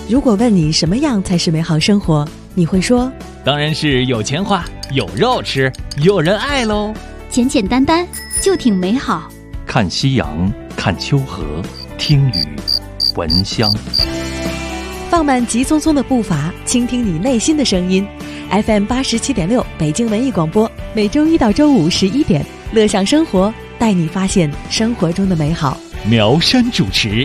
如果问你什么样才是美好生活，你会说当然是有钱花，有肉吃，有人爱喽。 简简单单就挺美好。 看夕阳，看秋河，听雨，闻香。 放慢急匆匆的步伐，倾听你内心的声音。FM 87.6北京文艺广播，每周一到周五11点，乐享生活，带你发现生活中的美好。 苗山主持。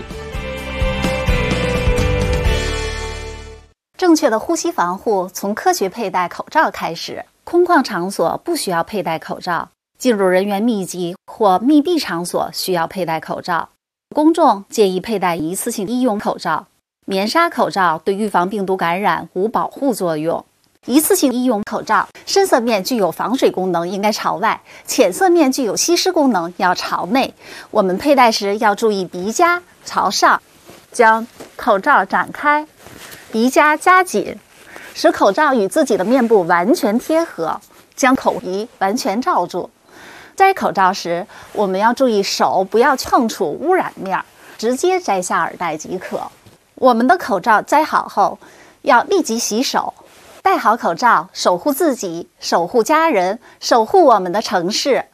正确的呼吸防护从科学佩戴口罩开始。空旷场所不需要佩戴口罩，进入人员密集或密闭场所需要佩戴口罩。公众建议佩戴一次性医用口罩。棉纱口罩对预防病毒感染无保护作用。一次性医用口罩深色面具有防水功能，应该朝外；浅色面具有吸湿功能，要朝内。我们佩戴时要注意鼻夹朝上，将口罩展开，鼻夹夹紧，使口罩与自己的面部完全贴合，将口鼻完全罩住。摘口罩时，我们要注意手不要碰触污染面，直接摘下耳带即可。我们的口罩摘好后，要立即洗手。戴好口罩，守护自己，守护家人，守护我们的城市。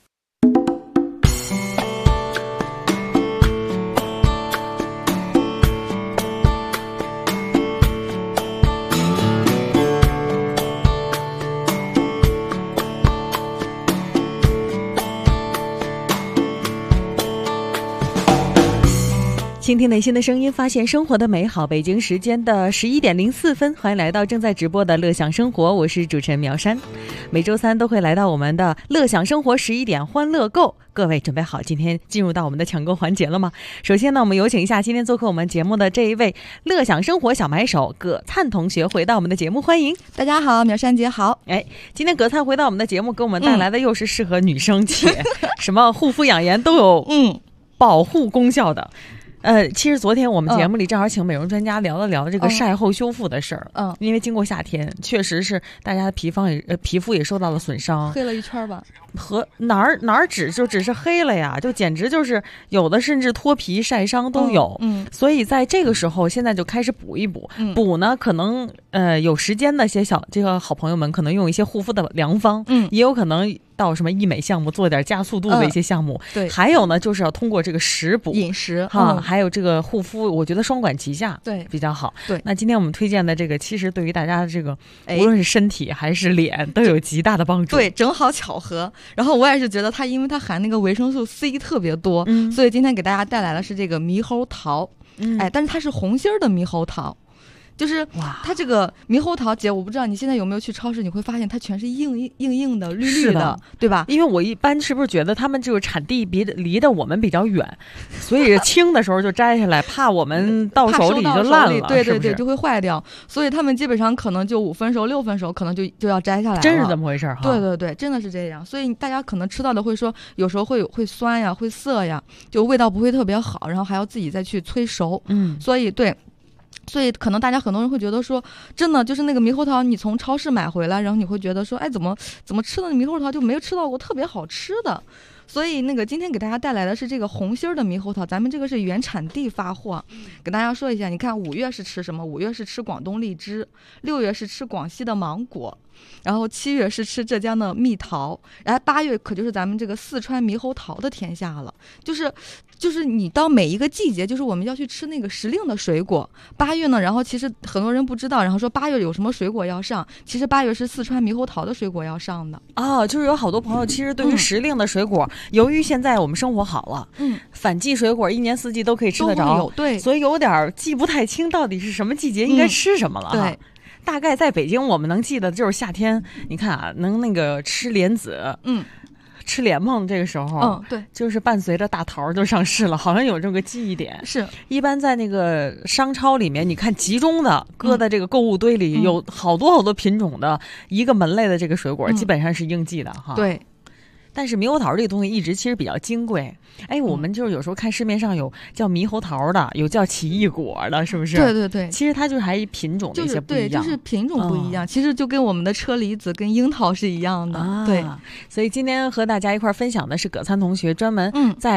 倾听内心的声音，发现生活的美好。北京时间的11点04分，欢迎来到正在直播的乐享生活，我是主持人苗山。每周三都会来到我们的乐享生活11点欢乐购，各位准备好今天进入到我们的抢购环节了吗？首先呢，我们有请一下今天做客我们节目的这一位乐享生活小买手葛灿同学回到我们的节目，欢迎。 大家好，苗山姐好。 今天葛灿回到我们的节目，给我们带来的又是适合女生且什么护肤养颜都有保护功效的。其实昨天我们节目里正好请美容专家聊了聊这个晒后修复的事儿。因为经过夏天，确实是大家的皮肤也受到了损伤， 黑了一圈吧。 和哪儿只是黑了呀，就简直就是有的甚至脱皮晒伤都有。所以在这个时候，现在就开始补一补。补呢，可能有时间的这个好朋友们可能用一些护肤的良方，也有可能到什么医美项目做点加速度的一些项目。对，还有呢，就是要通过这个食补饮食还有这个护肤，我觉得双管齐下，对，比较好。对，那今天我们推荐的这个，其实对于大家的这个，无论是身体还是脸，都有极大的帮助。 对，正好巧合。然后我也是觉得它，因为它含那个维生素 C 特别多，所以今天给大家带来的是这个猕猴桃。但是它是红心儿的猕猴桃。就是它这个猕猴桃，姐，我不知道你现在有没有去超市，你会发现它全是硬的、绿绿的，对吧？ 因为我一般是不是觉得他们这个产地离得我们比较远，所以轻的时候就摘下来，怕我们到手里就烂了， 对，就会坏掉。所以他们基本上可能就5分熟、6分熟，可能就要摘下来了。 真是这么回事哈？ 对，真的是这样。所以大家可能吃到的会说，有时候会酸呀，会涩呀，就味道不会特别好，然后还要自己再去催熟。所以可能大家很多人会觉得说，真的就是那个猕猴桃，你从超市买回来，然后你会觉得说，怎么吃的猕猴桃就没有吃到过特别好吃的。所以那个今天给大家带来的是这个红心儿的猕猴桃，咱们这个是原产地发货。给大家说一下，你看5月是吃什么？5月是吃广东荔枝，6月是吃广西的芒果，然后7月是吃浙江的蜜桃，然后8月可就是咱们这个四川猕猴桃的天下了。就是你到每一个季节，就是我们要去吃那个时令的水果。8月呢，然后其实很多人不知道，然后说8月有什么水果要上，其实8月是四川猕猴桃的水果要上的。 就是有好多朋友其实对于时令的水果，由于现在我们生活好了，反季水果一年四季都可以吃得着，对，所以有点记不太清到底是什么季节应该吃什么了。对。大概在北京我们能记得就是夏天，你看啊，能那个吃莲子，吃莲蓬，这个时候，对，就是伴随着大桃就上市了，好像有这个记忆点。是，一般在那个商超里面，你看集中的搁在这个购物堆里，有好多品种的一个门类的这个水果，基本上是应季的哈。对。但是猕猴桃这个东西一直其实比较金贵，我们就是有时候看市面上有叫猕猴桃的，有叫奇异果的，是不是？对，其实它就是还品种的一些不一样， 就是品种不一样，其实就跟我们的车厘子跟樱桃是一样的。对， 所以今天和大家一块分享的是葛灿同学专门在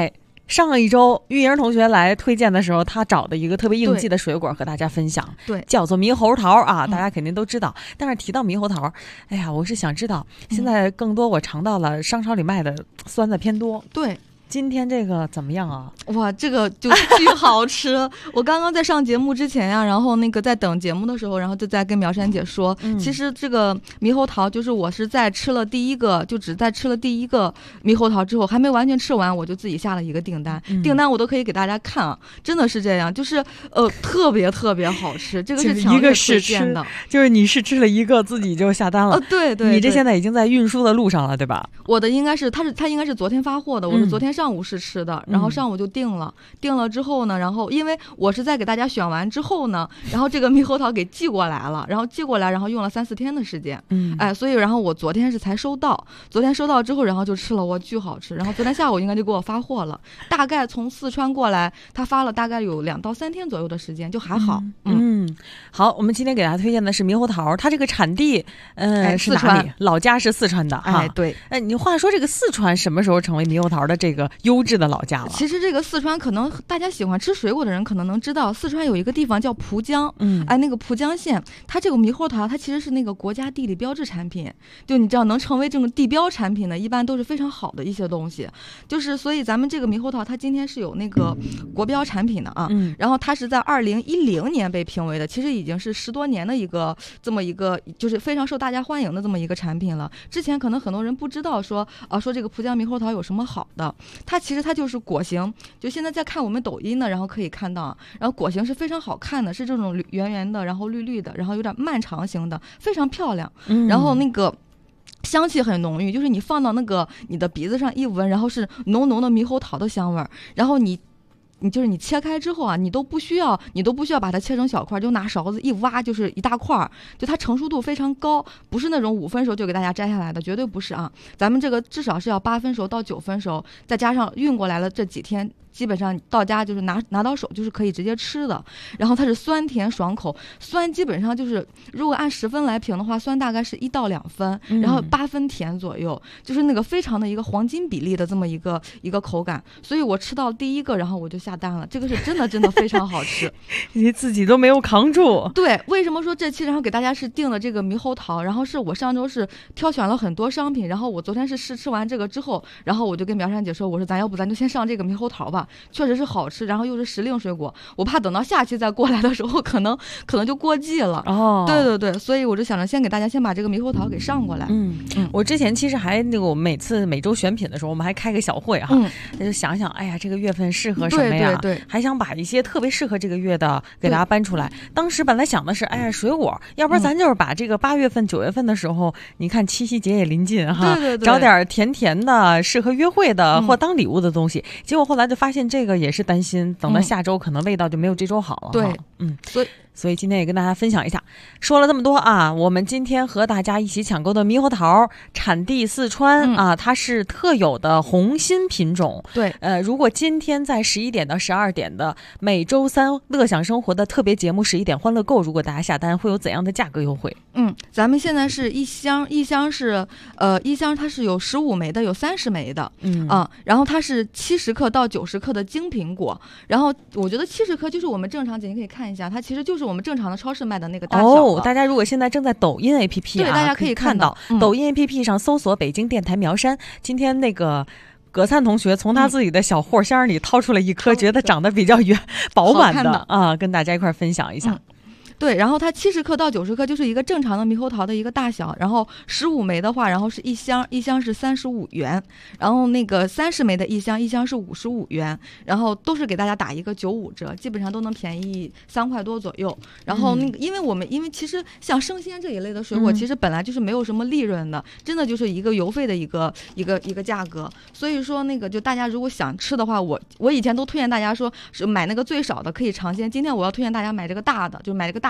上一周玉莹同学来推荐的时候，他找的一个特别应季的水果和大家分享， 对， 叫做猕猴桃啊，大家肯定都知道。但是提到猕猴桃，哎呀，我是想知道，现在更多我尝到了商超里卖的酸的偏多， 对。 今天这个怎么样啊？ 哇，这个就巨好吃！我刚刚在上节目之前呀，然后那个在等节目的时候，然后就在跟苗山姐说，其实这个猕猴桃就是我是在吃了第一个，就只在吃了第一个猕猴桃之后，还没完全吃完，我就自己下了一个订单，订单我都可以给大家看啊，真的是这样，就是特别特别好吃，这个是强烈推荐的。 就是你是吃了一个自己就下单了， 对对， 你这现在已经在运输的路上了，对吧？ 我的应该是他应该是昨天发货的，我是昨天上午试吃的，然后上午就订了之后呢，然后因为我是在给大家选完之后呢，然后这个猕猴桃给寄过来了，然后用了3-4天的时间，所以然后我昨天是才收到，之后然后就吃了，我巨好吃，然后昨天下午应该就给我发货了，大概从四川过来，他发了大概有2到3天左右的时间，就还好。 好，我们今天给大家推荐的是猕猴桃，它这个产地是哪里？老家是四川的哈。 对。 你话说这个四川什么时候成为猕猴桃的这个优质的老家了？ 其实这个四川可能大家喜欢吃水果的人可能能知道，四川有一个地方叫蒲江，那个蒲江县，它这个猕猴桃它其实是那个国家地理标志产品，就你知道能成为这种地标产品的，一般都是非常好的一些东西，就是所以咱们这个猕猴桃它今天是有那个国标产品的啊，然后它是在2010年被评为的，其实已经是10多年的这么一个就是非常受大家欢迎的这么一个产品了。之前可能很多人不知道说这个蒲江猕猴桃有什么好的，它其实它就是果形，就现在在看我们抖音呢，然后可以看到，然后果形是非常好看的，是这种圆圆的，然后绿绿的，然后有点漫长型的，非常漂亮。然后那个香气很浓郁，就是你放到那个你的鼻子上一闻，然后是浓浓的猕猴桃的香味儿，然后你就是你切开之后啊，你都不需要把它切成小块，就拿勺子一挖就是一大块，就它成熟度非常高，不是那种5分熟就给大家摘下来的，绝对不是啊，咱们这个至少是要8分熟到9分熟，再加上运过来了这几天，基本上到家就是拿到手就是可以直接吃的。然后它是酸甜爽口，酸基本上就是如果按10分来评的话，酸大概是1到2分，然后8分甜左右，就是那个非常的一个黄金比例的这么一个口感。所以我吃到第一个，然后我就下单了，这个是真的非常好吃。 你自己都没有扛住。 对，为什么说这期然后给大家是订了这个猕猴桃，然后是我上周是挑选了很多商品，然后我昨天是试吃完这个之后，然后我就跟苗山姐说，我说咱就先上这个猕猴桃吧，确实是好吃，然后又是时令水果，我怕等到下期再过来的时候可能就过季了。对，所以我就想着先给大家先把这个猕猴桃给上过来。 我之前其实还那个我们每周选品的时候，我们还开个小会哈，就想想哎呀这个月份适合什么呀， 对， 还想把一些特别适合这个月的给大家搬出来。当时本来想的是哎呀水果，要不然咱就是把这个8月份9月份的时候，你看七夕节也临近哈， 对， 找点甜甜的适合约会的或当礼物的东西。结果后来就发现这个也是担心等到下周可能味道就没有这周好了。 对， 所以今天也跟大家分享一下。说了这么多啊，我们今天和大家一起抢购的猕猴桃产地四川啊，它是特有的红心品种。 对， 如果今天在11点到12点的每周3乐享生活的特别节目11点欢乐购，如果大家下单会有怎样的价格优惠？ 咱们现在是一箱是一箱它是有15枚的，有30枚的，然后它是70克到90克的精苹果，然后我觉得70克就是我们正常你可以看一下，它其实就是我们正常的超市卖的那个大小。大家如果现在正在抖音 APP 对，大家可以看到抖音 APP 上搜索北京电台苗山，今天那个葛灿同学从他自己的小货箱里掏出了一颗觉得长得比较饱满的啊，跟大家一块分享一下。 对，然后它70克到90克就是一个正常的猕猴桃的一个大小，然后15枚的话，然后是一箱是35元，然后那个30枚的一箱是55元，然后都是给大家打一个95折，基本上都能便宜3块多左右。然后那个因为其实像生鲜这一类的水果，其实本来就是没有什么利润的，真的就是一个邮费的一个价格。所以说那个就大家如果想吃的话，我以前都推荐大家说是买那个最少的可以尝鲜，今天我要推荐大家买这个大的，就买这个大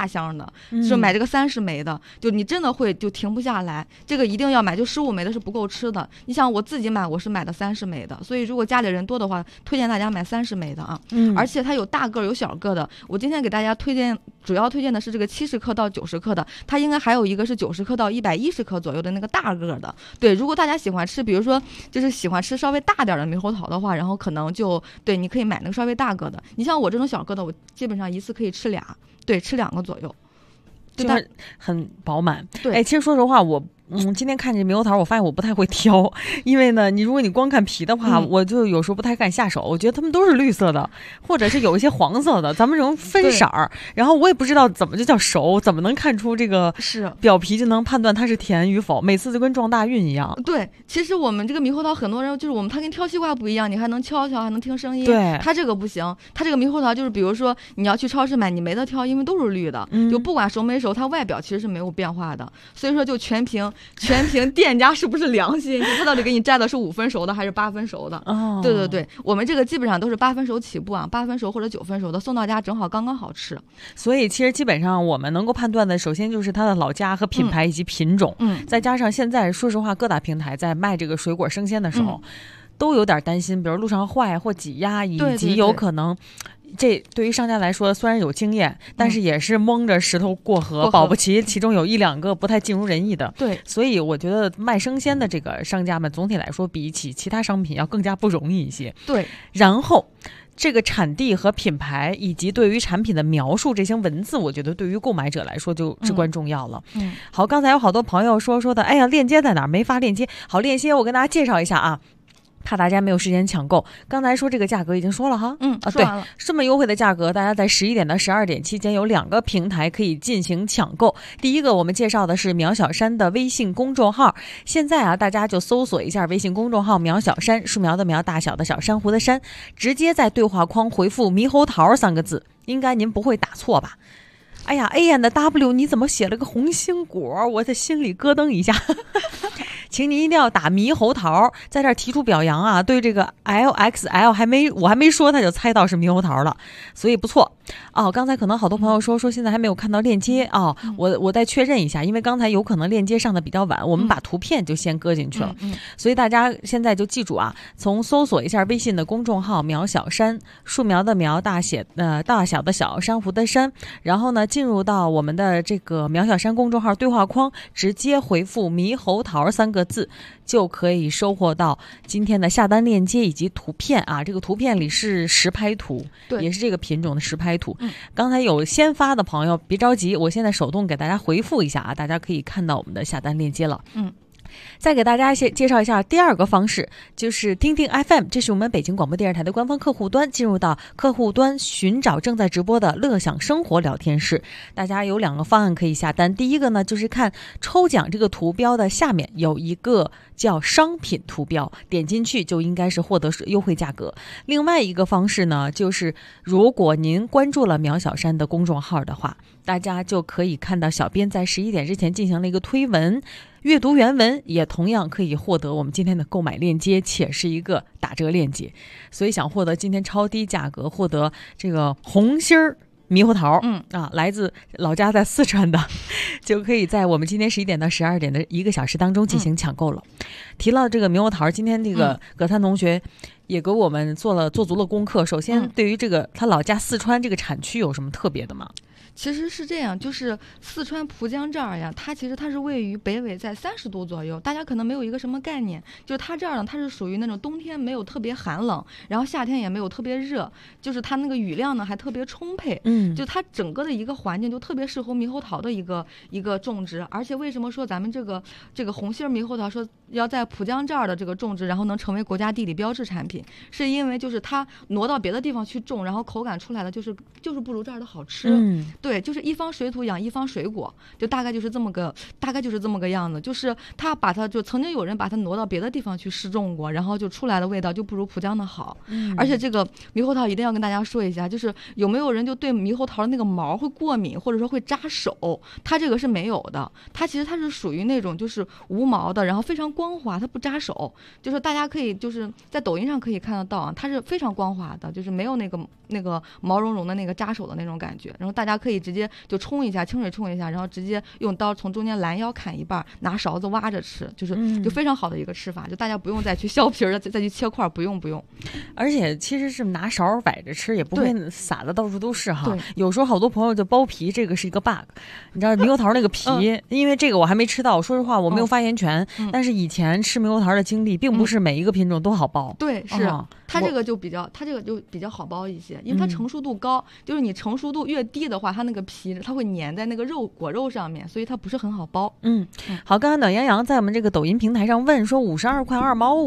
大箱的，就买这个30枚的，就你真的会就停不下来。这个一定要买，就15枚的是不够吃的。你想我自己买，我是买的30枚的，所以如果家里人多的话，推荐大家买30枚的啊。而且它有大个有小个的。我今天给大家主要推荐的是这个70克到90克的，它应该还有一个是90克到110克左右的那个大个的。对，如果大家喜欢吃，比如说就是喜欢吃稍微大点的猕猴桃的话，然后可能就对，你可以买那个稍微大个的。你像我这种小个的，我基本上一次可以吃2，对，吃2个左右， 就是很饱满。 对， 其实说实话，我今天看这猕猴桃，我发现我不太会挑，因为呢，如果你光看皮的话，我就有时候不太敢下手。我觉得它们都是绿色的，或者是有一些黄色的，咱们这种分色儿。然后我也不知道怎么就叫熟，怎么能看出这个表皮就能判断它是甜与否？每次就跟撞大运一样。 对，其实我们这个猕猴桃很多人就是它跟挑西瓜不一样，你还能敲，还能听声音。 对， 它这个不行，它这个猕猴桃就是比如说你要去超市买，你没得挑，因为都是绿的，就不管熟没熟，它外表其实是没有变化的，所以说就全凭店家是不是良心，就他到底给你摘的是5分熟的还是8分熟的。对，我们这个基本上都是8分熟起步啊，8分熟或者9分熟的，送到家正好刚刚好吃。 所以其实基本上我们能够判断的，首先就是它的老家和品牌以及品种，再加上现在说实话各大平台在卖这个水果生鲜的时候，都有点担心，比如路上坏或挤压，以及有可能这对于商家来说虽然有经验，但是也是蒙着石头过河，保不齐其中有1-2个不太尽如人意的。 对， 所以我觉得卖生鲜的这个商家们总体来说比起其他商品要更加不容易一些。 对， 然后这个产地和品牌以及对于产品的描述这些文字，我觉得对于购买者来说就至关重要了。好，刚才有好多朋友说的，哎呀，链接在哪儿？没发链接。好，链接我跟大家介绍一下啊，怕大家没有时间抢购。刚才说这个价格已经说了哈， 说完了。 对，这么优惠的价格，大家在11点到12点期间有2个平台可以进行抢购。第一个我们介绍的是苗小山的微信公众号，现在啊大家就搜索一下微信公众号苗小山，树苗的苗，大小的小，珊瑚的珊，直接在对话框回复猕猴桃3个字，应该您不会打错吧？哎呀 ，A N 的 W 你怎么写了个红心果？我的心里咯噔一下。请你一定要打猕猴桃，在这儿提出表扬啊！对这个 LXL 我还没说他就猜到是猕猴桃了，所以不错哦。刚才可能好多朋友说现在还没有看到链接哦，我再确认一下，因为刚才有可能链接上的比较晚，我们把图片就先搁进去了，所以大家现在就记住啊，从搜索一下微信的公众号苗小山，树苗的苗，大小的小，珊瑚的珊，然后呢进入到我们的这个苗小山公众号对话框，直接回复猕猴桃3个字，就可以收获到今天的下单链接以及图片啊。这个图片里是实拍图，也是这个品种的实拍图。刚才有先发的朋友别着急，我现在手动给大家回复一下啊，大家可以看到我们的下单链接了。再给大家介绍一下第2个方式，就是听听 FM， 这是我们北京广播电视台的官方客户端，进入到客户端寻找正在直播的乐享生活聊天室。大家有2个方案可以下单，第一个呢就是看抽奖这个图标的下面有一个叫商品图标，点进去就应该是获得优惠价格。另外一个方式呢，就是如果您关注了苗小山的公众号的话，大家就可以看到小编在11点之前进行了一个推文，阅读原文也同样可以获得我们今天的购买链接，且是一个打折链接。所以想获得今天超低价格，获得这个红心儿猕猴桃，来自老家在四川的，就可以在我们今天11点到12点的1个小时当中进行抢购了。提到这个猕猴桃，今天这个葛灿同学也给我们做足了功课。首先，对于这个他老家四川这个产区有什么特别的吗？ 其实是这样，就是四川蒲江这儿呀，它是位于北纬在30度左右，大家可能没有一个什么概念，就是它这儿呢，它是属于那种冬天没有特别寒冷，然后夏天也没有特别热，就是它那个雨量呢还特别充沛，就它整个的一个环境就特别适合猕猴桃的一个种植。而且为什么说咱们这个红心猕猴桃说要在蒲江这儿的这个种植，然后能成为国家地理标志产品，是因为就是它挪到别的地方去种，然后口感出来的就是不如这儿的好吃。对，就是一方水土养一方水果，就大概就是这么个样子。就是他把它就曾经有人把它挪到别的地方去试种过，然后就出来的味道就不如蒲江的好。而且这个猕猴桃一定要跟大家说一下，就是有没有人就对猕猴桃的那个毛会过敏，或者说会扎手？它这个是没有的，它其实它是属于那种就是无毛的，然后非常光滑，它不扎手。就是大家可以就是在抖音上可以看得到啊，它是非常光滑的，就是没有那个毛茸茸的那个扎手的那种感觉。然后大家可以以直接就冲一下，清水冲一下，然后直接用刀从中间拦腰砍一半，拿勺子挖着吃，就非常好的一个吃法，就大家不用再去削皮了，再去切块，不用。 而且其实是拿勺崴着吃，也不会撒的到处都是哈。有时候好多朋友就剥皮，这个是一个 bug。你知道猕猴桃那个皮，因为这个我还没吃到，说实话我没有发言权。但是以前吃猕猴桃的经历，并不是每一个品种都好剥。 对，是它这个就比较好剥一些，因为它成熟度高，就是你成熟度越低的话，它那个皮它会粘在那个果肉上面，所以它不是很好剥。 好，刚才暖洋洋在我们这个抖音平台上问说52块2毛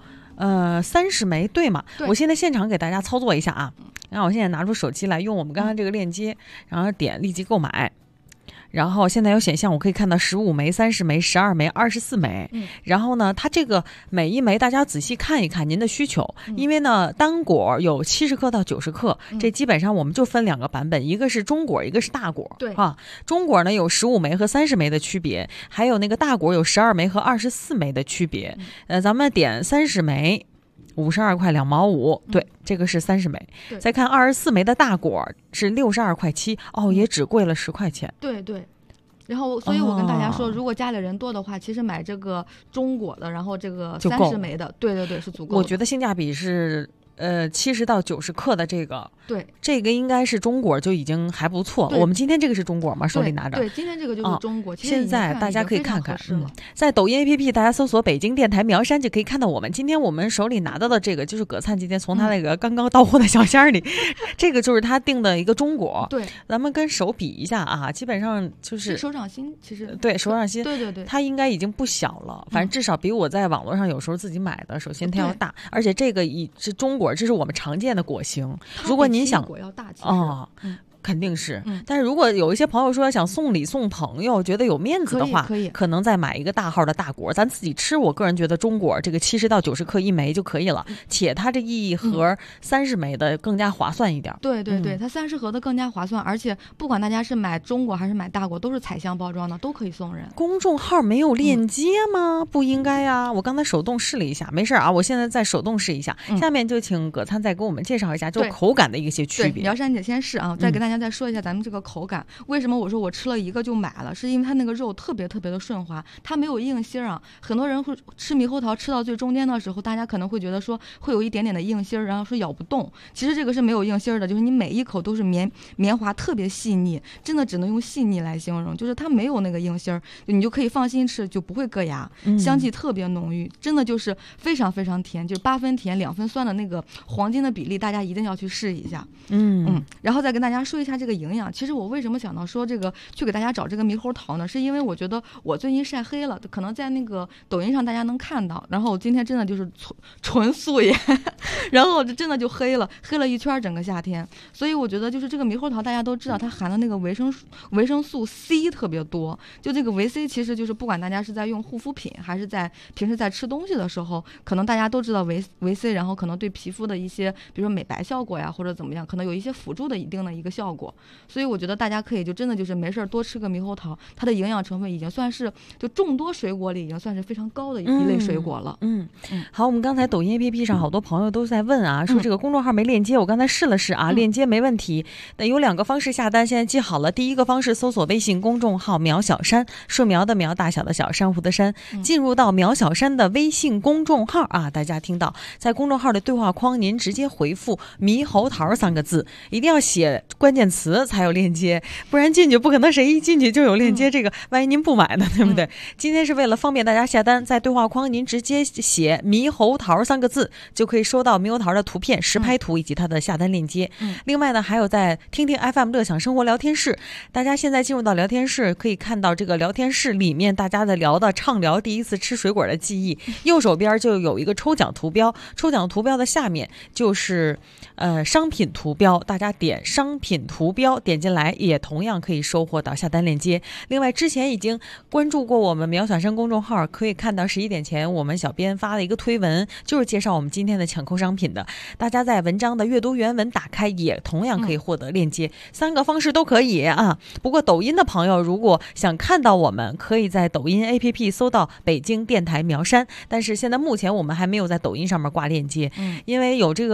5。30枚对吗？我现在现场给大家操作一下啊，然后我现在拿出手机来，用我们刚刚这个链接，然后点立即购买，然后现在有选项，我可以看到15枚、30枚、12枚、24枚。然后呢，它这个每一枚大家仔细看一看您的需求，因为呢单果有70克到90克，这基本上我们就分2个版本，一个是中果，一个是大果。 对啊，中果呢有15枚和30枚的区别，还有那个大果有12枚和24枚的区别。咱们点30枚。52块2毛5，对，这个是30枚。再看24枚的大果是62块7，也只贵了10块钱。 对。然后，所以我跟大家说，如果家里人多的话，其实买这个中果的，然后这个30枚的，对，是足够的。 我觉得性价比是。70到90克的这个， 对， 这个应该是中果就已经还不错了。我们今天这个是中果吗？手里拿着。 对，今天这个就是中果。 现在大家可以看看，在抖音 APP 大家搜索北京电台苗山就可以看到我们。今天我们手里拿到的这个就是葛灿今天从他那个刚刚到货的小箱里，这个就是他订的一个中果。 对， 咱们跟手比一下啊，基本上就是手掌心，其实对手掌心， 对， 它应该已经不小了，反正至少比我在网络上有时候自己买的，首先它要大，而且这个是中果，这是我们常见的果型。如果您想果要大， 肯定是。但是如果有一些朋友说想送礼送朋友，觉得有面子的话，可能再买一个大号的大果。咱自己吃，我个人觉得中果这个70到90克1枚就可以了，且它这一盒30枚的更加划算一点。 对，它30盒的更加划算，而且不管大家是买中果还是买大果，都是彩箱包装的，都可以送人。 公众号没有链接吗？不应该呀！我刚才手动试了一下，没事啊，我现在再手动试一下。下面就请葛灿再给我们介绍一下就口感的一些区别。 苗山姐先试啊，再给大家再说一下咱们这个口感。为什么我说我吃了一个就买了？是因为它那个肉特别的顺滑，它没有硬心啊。很多人会吃猕猴桃吃到最中间的时候，大家可能会觉得说会有一点点的硬心，然后说咬不动。其实这个是没有硬心的，就是你每一口都是绵滑，特别细腻，真的只能用细腻来形容，就是它没有那个硬心，你就可以放心吃，就不会硌牙，香气特别浓郁，真的就是非常甜，就是8分甜2分酸的那个黄金的比例，大家一定要去试一下。然后再跟大家说一下这个营养。其实我为什么想到说这个去给大家找这个猕猴桃呢？是因为我觉得我最近晒黑了，可能在那个抖音上大家能看到，然后我今天真的就是纯素颜，然后真的就黑了一圈整个夏天。所以我觉得就是这个猕猴桃大家都知道它含的那个维生素 C 特别多，就这个维 C 其实就是不管大家是在用护肤品还是在平时在吃东西的时候，可能大家都知道维 C， 然后可能对皮肤的一些比如说美白效果呀或者怎么样，可能有一些辅助的一定的一个效果。所以我觉得大家可以就真的就是没事多吃个猕猴桃，它的营养成分已经算是就众多水果里已经算是非常高的一类水果了。 好，我们刚才抖音 APP 上好多朋友都在问啊，说这个公众号没链接，我刚才试了试啊，链接没问题。那有2个方式下单，现在记好了。第一个方式搜索微信公众号苗小山，树苗的苗，大小的小，珊瑚的珊，进入到苗小山的微信公众号啊，大家听到在公众号的对话框您直接回复猕猴桃3个字，一定要写关键词才有链接，不然进去不可能谁一进去就有链接，这个万一您不买呢，对不对？今天是为了方便大家下单，在对话框您直接写猕猴桃3个字就可以收到猕猴桃的图片实拍图以及它的下单链接。另外呢，还有在听听 FM 乐享生活聊天室，大家现在进入到聊天室可以看到这个聊天室里面大家的畅聊第一次吃水果的记忆，右手边就有一个抽奖图标，抽奖图标的下面就是商品图标，大家点商品图标点进来也同样可以收获到下单链接。另外之前已经关注过我们苗小山公众号，可以看到11点前我们小编发了一个推文，就是介绍我们今天的抢购商品的，大家在文章的阅读原文打开也同样可以获得链接，3个方式都可以啊。不过抖音的朋友如果想看到我们，可以在抖音 APP 搜到北京电台苗山，但是现在目前我们还没有在抖音上面挂链接，因为有这个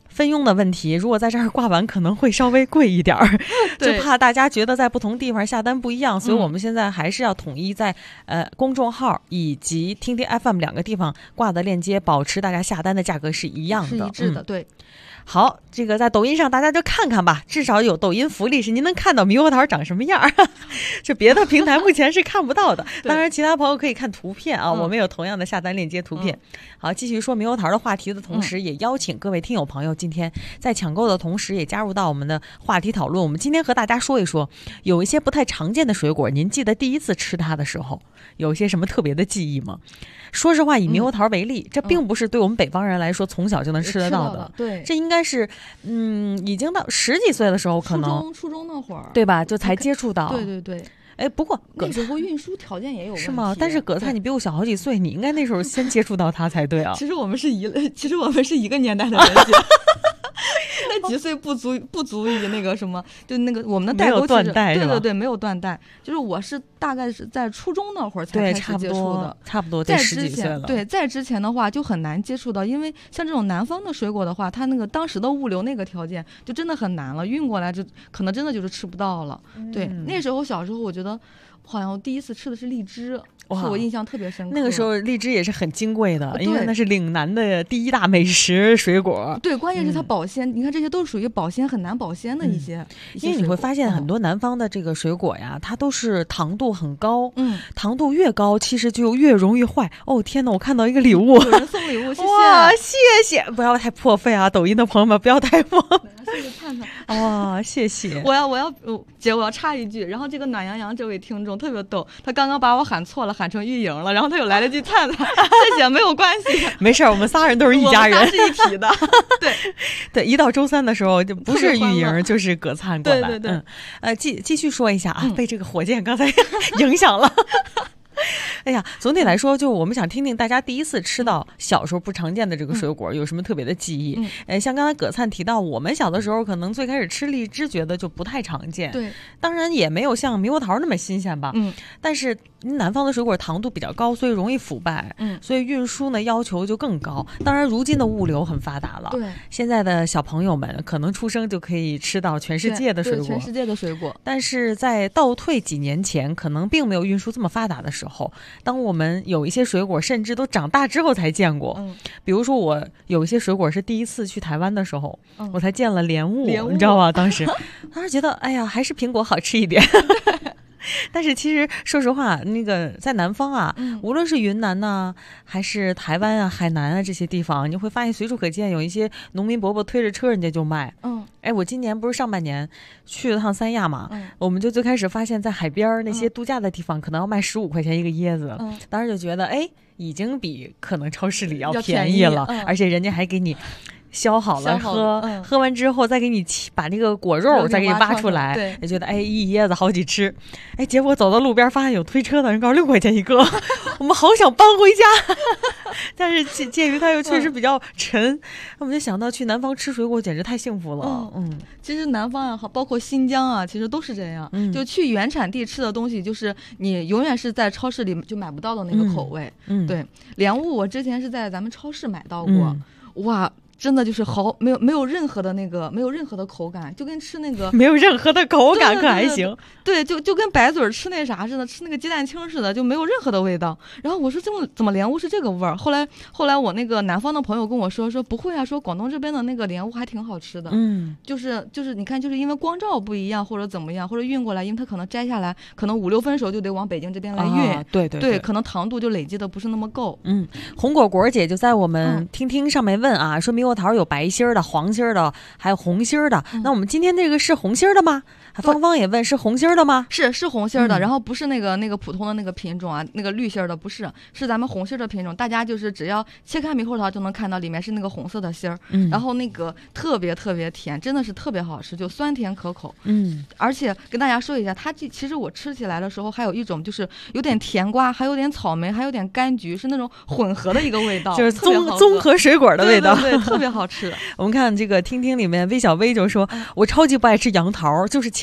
分用的问题，如果在这儿挂完可能会稍微贵一点儿，就怕大家觉得在不同地方下单不一样，所以我们现在还是要统一在公众号以及听听 FM 2个地方挂的链接，保持大家下单的价格是一样的， 是一致的，对。 好，这个在抖音上大家就看看吧，至少有抖音福利是您能看到猕猴桃长什么样这别的平台目前是看不到的当然其他朋友可以看图片啊，我们有同样的下单链接图片好，继续说猕猴桃的话题的同时也邀请各位听友朋友今天在抢购的同时也加入到我们的话题讨论。我们今天和大家说一说有一些不太常见的水果，您记得第一次吃它的时候有一些什么特别的记忆吗？说实话，以猕猴桃为例，这并不是对我们北方人来说从小就能吃得到的， 对， 这应该是已经到10几岁的时候，可能初中那会儿， 对吧？就才接触到。 对对对。 哎，不过那时候运输条件也有问题， 是吗？但是葛菜你比我小好几岁，你应该那时候先接触到它才对啊。 其实我们是一个年代的人那几岁不足以那个什么，就那个我们的代沟断代， 对对对，没有断代。就是我是大概是在初中那会儿才开始接触的， 差不多在10几岁了。 对，在之前的话就很难接触到，因为像这种南方的水果的话，它那个当时的物流那个条件就真的很难了，运过来就可能真的就是吃不到了。对，那时候小时候我觉得好像我第一次吃的是荔枝。是我印象特别深刻。 那个时候荔枝也是很金贵的，因为那是岭南的第一大美食水果。 对，关键是它保鲜，你看这些都是属于保鲜很难保鲜的一些。 因为你会发现很多南方的这个水果呀，它都是糖度很高，糖度越高其实就越容易坏。哦天哪，我看到一个礼物， 有人送礼物，谢谢， 哇，谢谢，不要太破费啊！抖音的朋友们不要太破。 谢谢灿灿， 哇，谢谢。 我要插一句，然后这个暖洋洋这位听众特别逗，他刚刚把我喊错了，喊成玉莹了，然后他又来了句灿灿，谢谢，没有关系， 没事，我们仨人都是一家人， 我们仨是一体的。对对，一到周三的时候就不是玉莹就是葛灿过来。 对对对， 继续说一下啊，被这个火箭刚才影响了。哎呀，总体来说，就我们想听听大家第一次吃到小时候不常见的这个水果有什么特别的记忆。像刚才葛灿提到，我们小的时候可能最开始吃荔枝觉得就不太常见， 对， 当然也没有像猕猴桃那么新鲜吧。但是南方的水果糖度比较高，所以容易腐败，所以运输呢要求就更高。当然，如今的物流很发达了， 对， 现在的小朋友们可能出生就可以吃到全世界的水果， 全世界的水果。 但是在倒退几年前，可能并没有运输这么发达的时候，当我们有一些水果甚至都长大之后才见过，比如说我有一些水果是第一次去台湾的时候，我才见了莲雾，你知道吗？当时觉得哎呀，还是苹果好吃一点。但是其实说实话，那个在南方啊，无论是云南呐，还是台湾啊、海南啊这些地方，你会发现随处可见有一些农民伯伯推着车人家就卖。哎，我今年不是上半年去了趟三亚嘛，我们就最开始发现在海边那些度假的地方可能要卖15块钱一个椰子，当时就觉得哎，已经比可能超市里要便宜了，而且人家还给你削好了喝完之后再给你把那个果肉再给你挖出来，也觉得哎一椰子好几吃。哎，结果走到路边发现有推车的人告诉6块钱一个，我们好想搬回家，但是介于它又确实比较沉，我们就想到去南方吃水果简直太幸福了。 其实南方啊，包括新疆啊，其实都是这样，就去原产地吃的东西，就是你永远是在超市里就买不到的那个口味。对，莲雾我之前是在咱们超市买到过，哇。真的就是没有任何的那个没有任何的口感，就跟吃那个没有任何的口感可还行。 对，就跟白嘴吃那啥似的，吃那个鸡蛋清似的，就没有任何的味道。然后我说怎么莲雾是这个味儿？后来我那个南方的朋友跟我说不会啊，说广东这边的那个莲雾还挺好吃的。就是你看，就是因为光照不一样或者怎么样，或者运过来，因为它可能摘下来可能5、6分熟就得往北京这边来运。对，可能糖度就累积的不是那么够。 红果果姐就在我们听上面问啊，说猕猴桃有白心儿的、黄心儿的，还有红心儿的。那我们今天这个是红心儿的吗？芳芳也问是红心儿的吗？ 是红心儿的，然后不是那个普通的那个品种啊，那个绿心儿的不是，是咱们红心儿的品种。大家就是只要切开猕猴桃就能看到里面是那个红色的心儿，然后那个特别特别甜，真的是特别好吃，就酸甜可口。而且跟大家说一下，它其实我吃起来的时候还有一种就是有点甜瓜，还有点草莓，还有点柑橘，是那种混合的一个味道， 就是综合水果的味道， 对，特别好吃。 我们看这个听听里面魏小薇就说，我超级不爱吃杨桃，就是切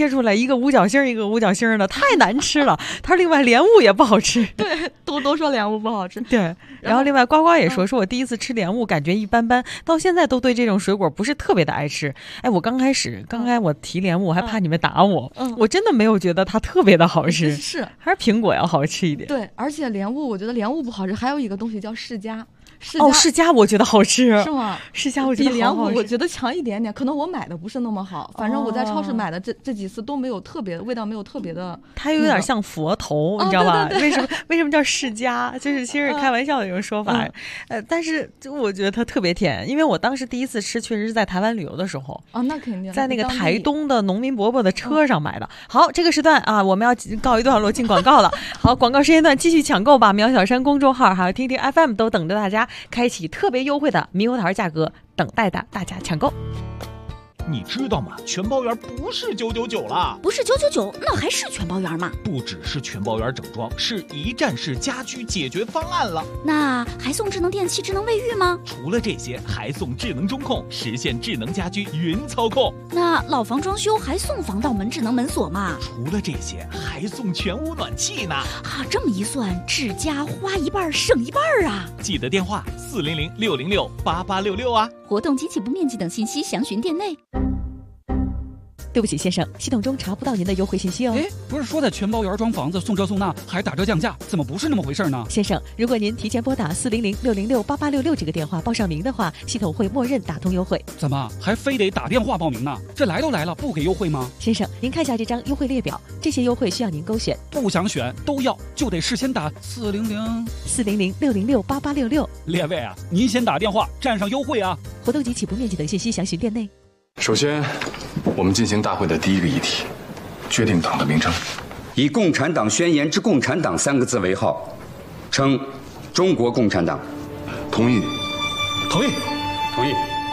切出来一个五角星一个五角星的，太难吃了。他说另外莲雾也不好吃， 对，都说莲雾不好吃。 对，然后另外呱呱也说我第一次吃莲雾感觉一般般，到现在都对这种水果不是特别的爱吃。哎，我刚才我提莲雾，我还怕你们打我，我真的没有觉得它特别的好吃， 是还是苹果要好吃一点。 对，而且莲雾，我觉得莲雾不好吃，还有一个东西叫释迦。 释迦我觉得好吃， 是吗？ 释迦我觉得比莲雾我觉得强一点点，可能我买的不是那么好，反正我在超市买的这几次都没有特别味道，没有特别的。 它有点像佛头，你知道吧？ 对， 为什么叫释迦？就是其实开玩笑的一种说法，但是我觉得它特别甜，因为我当时第一次吃确实是在台湾旅游的时候那肯定在那个台东的农民伯伯的车上买的。好，这个时段啊，我们要告一段落进广告了。好，广告时间段继续抢购吧！苗小山公众号还有听听 FM 都等着大家开启特别优惠的猕猴桃价格，等待大家抢购。 你知道吗？全包圆不是999了， 不是999，那还是全包圆吗？ 不只是全包圆整装，是一站式家居解决方案了。 那还送智能电器、智能卫浴吗？ 除了这些，还送智能中控，实现智能家居云操控。 那老房装修还送防盗门、智能门锁吗？ 除了这些，还送全屋暖气呢。 这么一算，智家花一半省一半啊！ 记得电话400-606-8866啊。 活动及起步面积等信息详询店内。 对不起先生，系统中查不到您的优惠信息哦。 不是说在全包圆装房子送这送那还打折降价，怎么不是那么回事呢？ 先生，如果您提前拨打400-606-8866这个电话报上名的话，系统会默认打通优惠。 怎么还非得打电话报名呢？这来都来了，不给优惠吗？ 先生，您看下这张优惠列表，这些优惠需要您勾选。 不想选都要，就得事先打 400-606-8866。 列位啊，您先打电话占上优惠啊。 活动及起步面积等信息详询店内。 首先，我们进行大会的第一个议题，决定党的名称。 以共产党宣言之共产党3个字为号，称中国共产党。 同意。 同意。同意。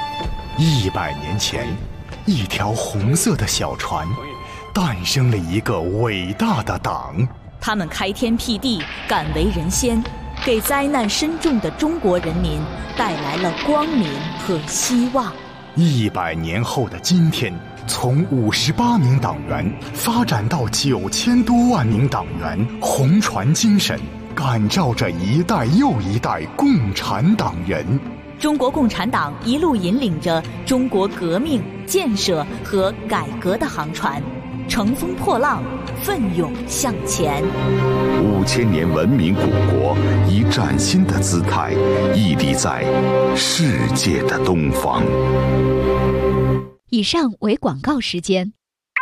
100年前，一条红色的小船，诞生了一个伟大的党。 他们开天辟地，敢为人先，给灾难深重的中国人民带来了光明和希望。 100年后的今天，从58名党员发展到9000多万名党员，红船精神感召着一代又一代共产党人。 中国共产党一路引领着中国革命、建设和改革的航船，乘风破浪，奋勇向前。 5000年文明古国以崭新的姿态屹立在世界的东方。 以上为广告时间。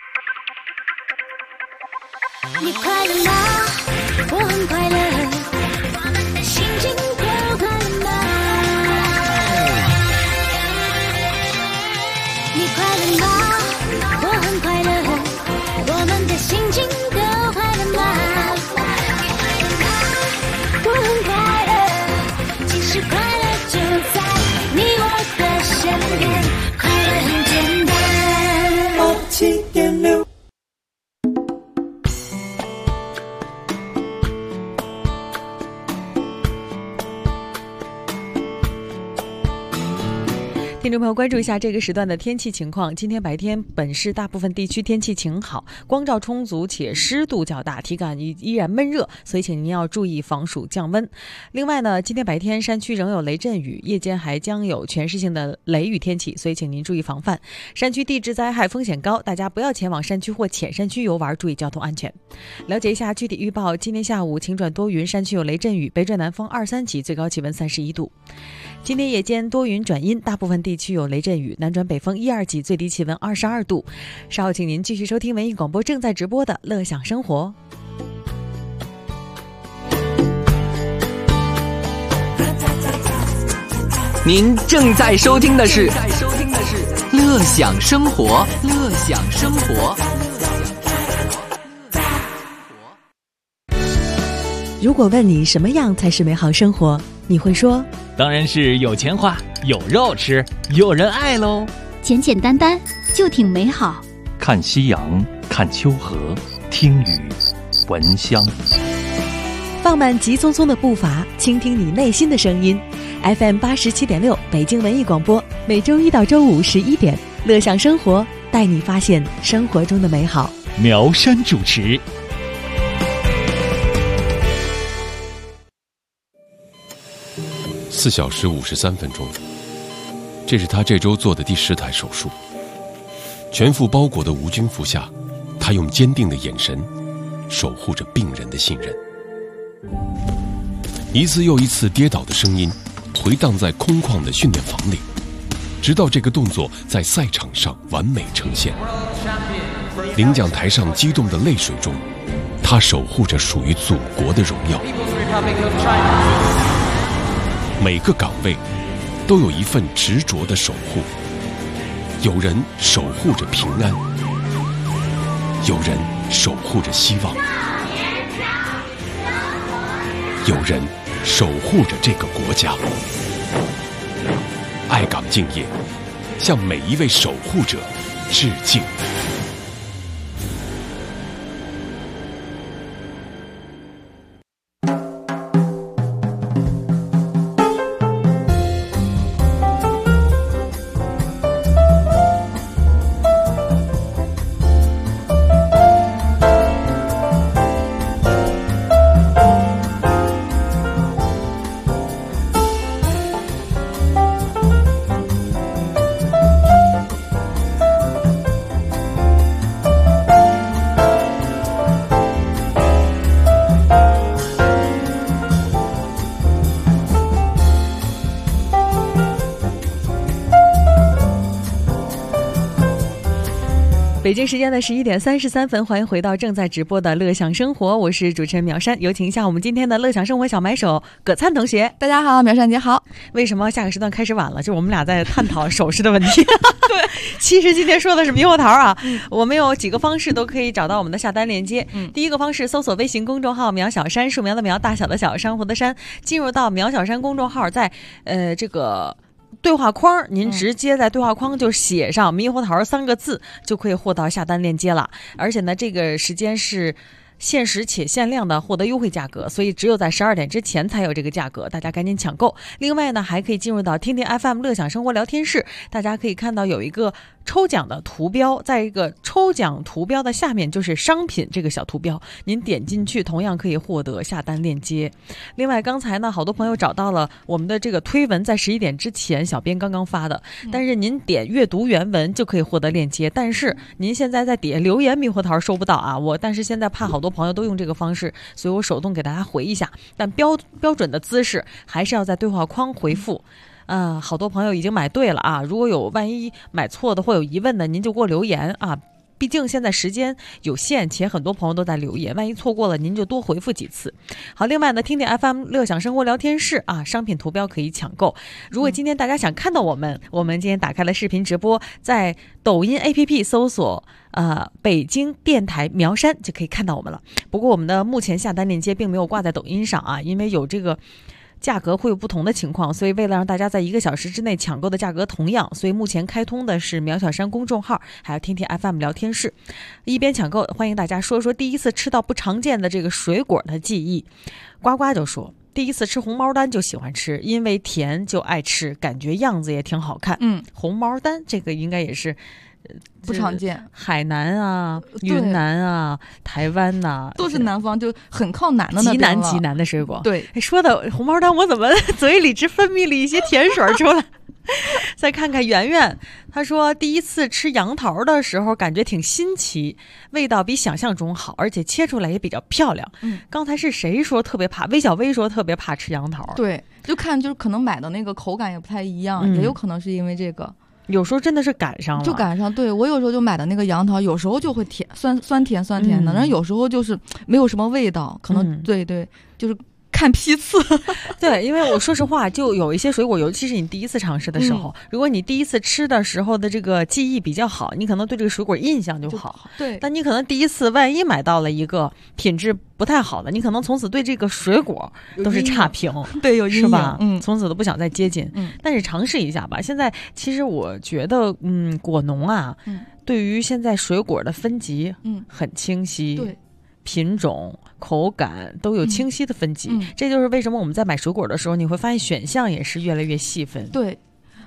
你快乐吗？我很快乐，我们的心情都快乐吗？你快乐吗？我很快乐，我们的心情都快乐吗？我很快乐，其实快乐就在你我的身边，快乐很简单。7.6 听众朋友，关注一下这个时段的天气情况。今天白天本市大部分地区天气晴好，光照充足且湿度较大，体感依然闷热，所以请您要注意防暑降温。另外呢，今天白天山区仍有雷阵雨，夜间还将有全市性的雷雨天气，所以请您注意防范。山区地质灾害风险高，大家不要前往山区或浅山区游玩，注意交通安全。了解一下具体预报，今天下午晴转多云，山区有雷阵雨，北转南风2、3级，最高气温31度。今天夜间多云转阴，大部分地区有雷阵雨，南转北风1、2级，最低气温22度。稍后请您继续收听文艺广播正在直播的乐享生活。 您正在收听的是乐享生活，乐享生活。 如果问你什么样才是美好生活，你会说当然是有钱花，有肉吃，有人爱喽。 简简单单就挺美好。 看夕阳，看秋荷，听雨，闻香。 放慢急匆匆的步伐，倾听你内心的声音。FM 87.6北京文艺广播，每周一到周五11点，乐享生活，带你发现生活中的美好。 苗山主持。 4小时53分钟，这是他这周做的第10台手术。全副包裹的无菌服下，他用坚定的眼神守护着病人的信任。一次又一次跌倒的声音回荡在空旷的训练房里，直到这个动作在赛场上完美呈现。领奖台上激动的泪水中，他守护着属于祖国的荣耀。每个岗位都有一份执着的守护，有人守护着平安，有人守护着希望，有人守护着这个国家。爱岗敬业，向每一位守护者致敬。 北京时间的11点33分，欢迎回到正在直播的乐享生活，我是主持人苗山，有请一下我们今天的乐享生活小买手葛灿同学。 大家好，苗山姐好。 为什么下个时段开始晚了？就是我们俩在探讨首饰的问题。对，其实今天说的是猕猴桃啊。我们有几个方式都可以找到我们的下单链接。第一个方式，搜索微信公众号苗小山，树苗的苗，大小的小，珊瑚的珊，进入到苗小山公众号，在这个对话框，您直接在对话框就写上猕猴桃3个字，就可以获到下单链接了。而且呢，这个时间是限时且限量的获得优惠价格，所以只有在12点之前才有这个价格，大家赶紧抢购。另外呢，还可以进入到听听 FM 乐享生活聊天室，大家可以看到有一个抽奖的图标，在一个抽奖图标的下面就是商品这个小图标，您点进去同样可以获得下单链接。另外刚才呢，好多朋友找到了我们的这个推文，在11点之前小编刚刚发的，但是您点阅读原文就可以获得链接，但是您现在在底下留言猕猴桃收不到啊，但是现在怕好多朋友都用这个方式，所以我手动给大家回一下，但标准的姿势还是要在对话框回复。好多朋友已经买对了啊！如果有万一买错的或有疑问的，您就给我留言啊！毕竟现在时间有限，且很多朋友都在留言，万一错过了，您就多回复几次。好，另外呢，听听 FM 乐享生活聊天室啊，商品图标可以抢购。如果今天大家想看到我们今天打开了视频直播，在抖音 APP 搜索北京电台苗山就可以看到我们了。不过我们的目前下单链接并没有挂在抖音上啊，因为有这个价格会有不同的情况，所以为了让大家在1个小时之内抢购的价格同样，所以目前开通的是苗小山公众号，还有听听 FM 聊天室。一边抢购，欢迎大家说说第一次吃到不常见的这个水果的记忆。呱呱就说第一次吃红毛丹就喜欢吃，因为甜就爱吃，感觉样子也挺好看。红毛丹这个应该也是不常见， 海南啊、云南啊、台湾呐， 都是南方，就很靠南的那边了。 极南的水果。 对， 说的红毛丹，我怎么嘴里只分泌了一些甜水出来？再看看圆圆，他说第一次吃杨桃的时候感觉挺新奇，味道比想象中好，而且切出来也比较漂亮。刚才是谁说特别怕？魏小薇说特别怕吃杨桃。 对，就是可能买的那个口感也不太一样，也有可能是因为这个。 有时候真的是赶上了， 就赶上。对，我有时候就买的那个杨桃，有时候就会甜，酸甜的，然后有时候就是没有什么味道，可能对，就是看批次。 对，因为我说实话，就有一些水果，尤其是你第一次尝试的时候，如果你第一次吃的时候的这个记忆比较好，你可能对这个水果印象就好。 对， 但你可能第一次万一买到了一个品质不太好的，你可能从此对这个水果都是差评。 对，有阴影， 是吧？从此都不想再接近。但是尝试一下吧。现在其实我觉得，果农啊，对于现在水果的分级，很清晰。 对。 品种、口感都有清晰的分级，这就是为什么我们在买水果的时候，你会发现选项也是越来越细分。 对，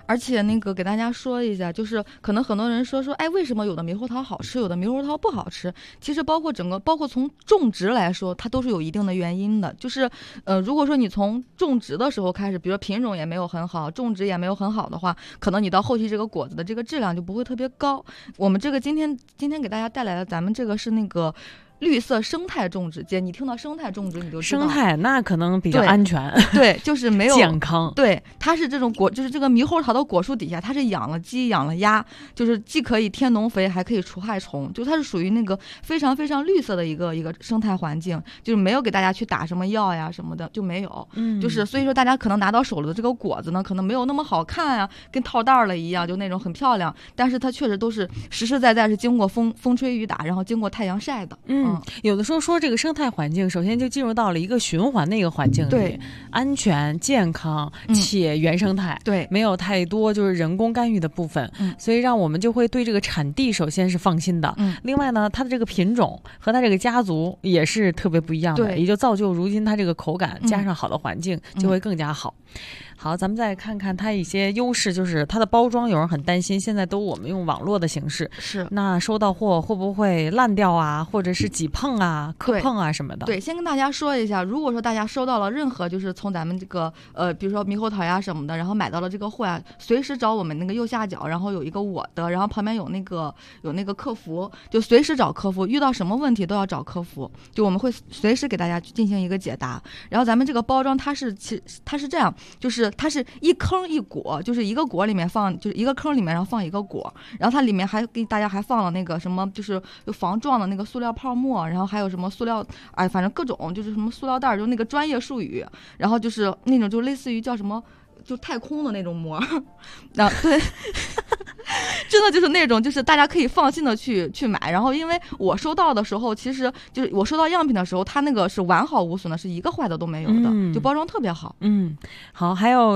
而且那个给大家说一下，就是可能很多人说，哎，为什么有的猕猴桃好吃，有的猕猴桃不好吃？其实包括从种植来说，它都是有一定的原因的。就是如果说你从种植的时候开始，比如说品种也没有很好，种植也没有很好的话，可能你到后期这个果子的这个质量就不会特别高。我们这个今天给大家带来的，咱们这个是那个绿色生态种植。姐，你听到生态种植你就知道， 生态那可能比较安全， 对，就是没有健康。 对，它是这种就是这个猕猴桃的果树底下，它是养了鸡养了鸭，就是既可以添农肥，还可以除害虫，就它是属于那个非常非常绿色的一个生态环境，就是没有给大家去打什么药呀什么的，就没有。就是所以说大家可能拿到手的这个果子呢，可能没有那么好看呀，跟套袋了一样，就那种很漂亮，但是它确实都是实实在在是经过风吹雨打，然后经过太阳晒的。 有的时候说这个生态环境，首先就进入到了一个循环的一个环境里， 对， 安全健康且原生态， 对， 没有太多就是人工干预的部分，所以让我们就会对这个产地首先是放心的。另外呢，它的这个品种和它这个家族也是特别不一样的，也就造就如今它这个口感加上好的环境就会更加好。好，咱们再看看它一些优势，就是它的包装，有人很担心，现在都我们用网络的形式， 是那收到货会不会烂掉啊，或者是挤碰啊、磕碰啊什么的？ 对，先跟大家说一下，如果说大家收到了任何就是从咱们这个比如说猕猴桃呀什么的，然后买到了这个货呀，随时找我们那个右下角，然后有一个我的，然后旁边有那个客服，就随时找客服，遇到什么问题都要找客服，就我们会随时给大家进行一个解答。然后咱们这个包装它是这样，就是它是一坑一果，就是一个果里面放，就是一个坑里面然后放一个果，然后它里面还给大家还放了那个什么，就是防撞的那个塑料泡沫，然后还有什么塑料，哎，反正各种就是什么塑料袋，就那个专业术语，然后就是那种就类似于叫什么，就太空的那种膜，然后对。真的就是那种，就是大家可以放心的去买。然后因为我收到的时候，其实就是我收到样品的时候，它那个是完好无损的，是一个坏的都没有的，就包装特别好。 好，还有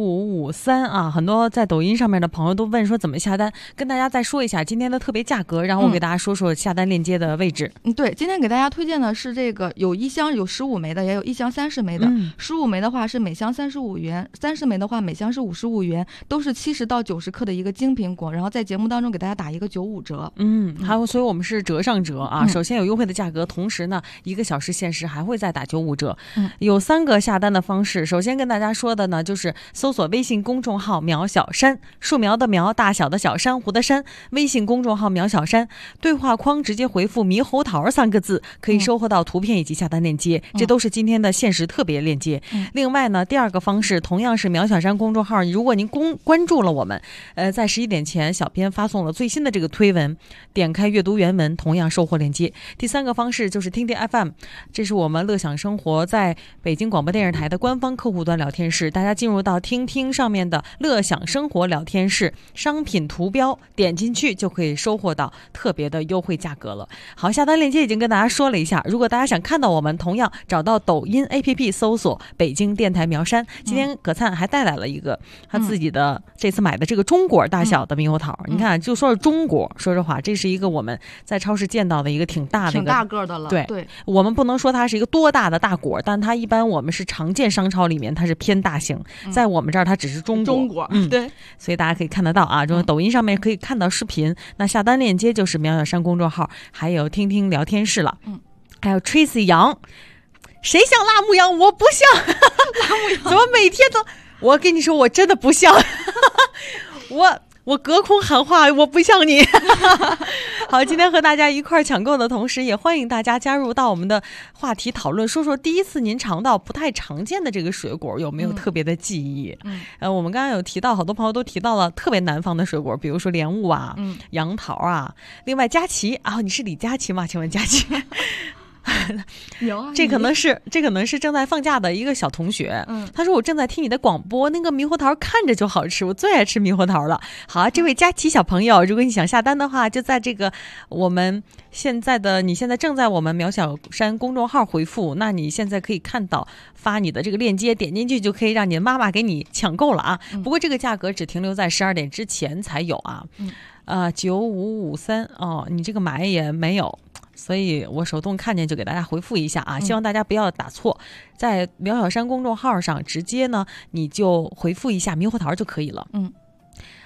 9553啊，很多在抖音上面的朋友都问说怎么下单，跟大家再说一下今天的特别价格，然后我给大家说说下单链接的位置。 对，今天给大家推荐的是这个，有一箱有15枚的，也有一箱30枚的。15枚的话是每箱35元，30枚的话每箱是55元，都是70到90克的一个精品果，然后在节目当中给大家打一个95折。 还有，所以我们是折上折啊。首先有优惠的价格，同时呢1个小时限时还会再打95折。有3个下单的方式。首先跟大家说的呢，就是搜索微信公众号苗小山，树苗的苗，大小的小，珊瑚的珊，微信公众号苗小山，对话框直接回复猕猴桃3个字，可以收获到图片以及下单链接，这都是今天的限时特别链接。另外呢，第2个方式同样是苗小山公众号，如果您关注了我们，在11点前小编发送了最新的这个推文，点开阅读原文，同样收获链接。第3个方式就是听听 FM， 这是我们乐享生活在北京广播电视台的官方客户端聊天室，大家进入到听听上面的乐享生活聊天室，商品图标点进去就可以收获到特别的优惠价格了。好，下单链接已经跟大家说了一下，如果大家想看到我们，同样找到抖音 APP 搜索北京电台苗山。今天葛灿还带来了一个他自己的这次买的这个中果大小的猕猴桃，你看就说是中果，说实话这是一个我们在超市见到的一个挺大个的了。 对，我们不能说它是一个多大的大果，但它一般我们是常见商超里面它是偏大型，在我们这儿它只是中果。 对， 所以大家可以看得到啊，就是抖音上面可以看到视频，那下单链接就是苗小山公众号，还有听听聊天室了。还有 Tracy 杨，谁像辣目羊？我不像。 辣目羊怎么每天都？我跟你说，我真的不像。我隔空喊话，我不像你。好，今天和大家一块抢购的同时，也欢迎大家加入到我们的话题讨论，说说第一次您尝到不太常见的这个水果有没有特别的记忆。我们刚刚有提到，好多朋友都提到了特别南方的水果，比如说莲雾啊、杨桃啊，另外佳琪啊，你是李佳琦吗？请问佳琪？这可能是正在放假的一个小同学。他说我正在听你的广播，那个猕猴桃看着就好吃，我最爱吃猕猴桃了。好，这位佳琪小朋友，如果你想下单的话，就在这个你现在正在我们苗小山公众号回复，那你现在可以看到发你的这个链接，点进去就可以让你的妈妈给你抢购了啊。不过这个价格只停留在12点之前才有啊。9553哦，你这个买也没有，所以我手动看见就给大家回复一下啊，希望大家不要打错，在苗小山公众号上直接呢你就回复一下猕猴桃就可以了。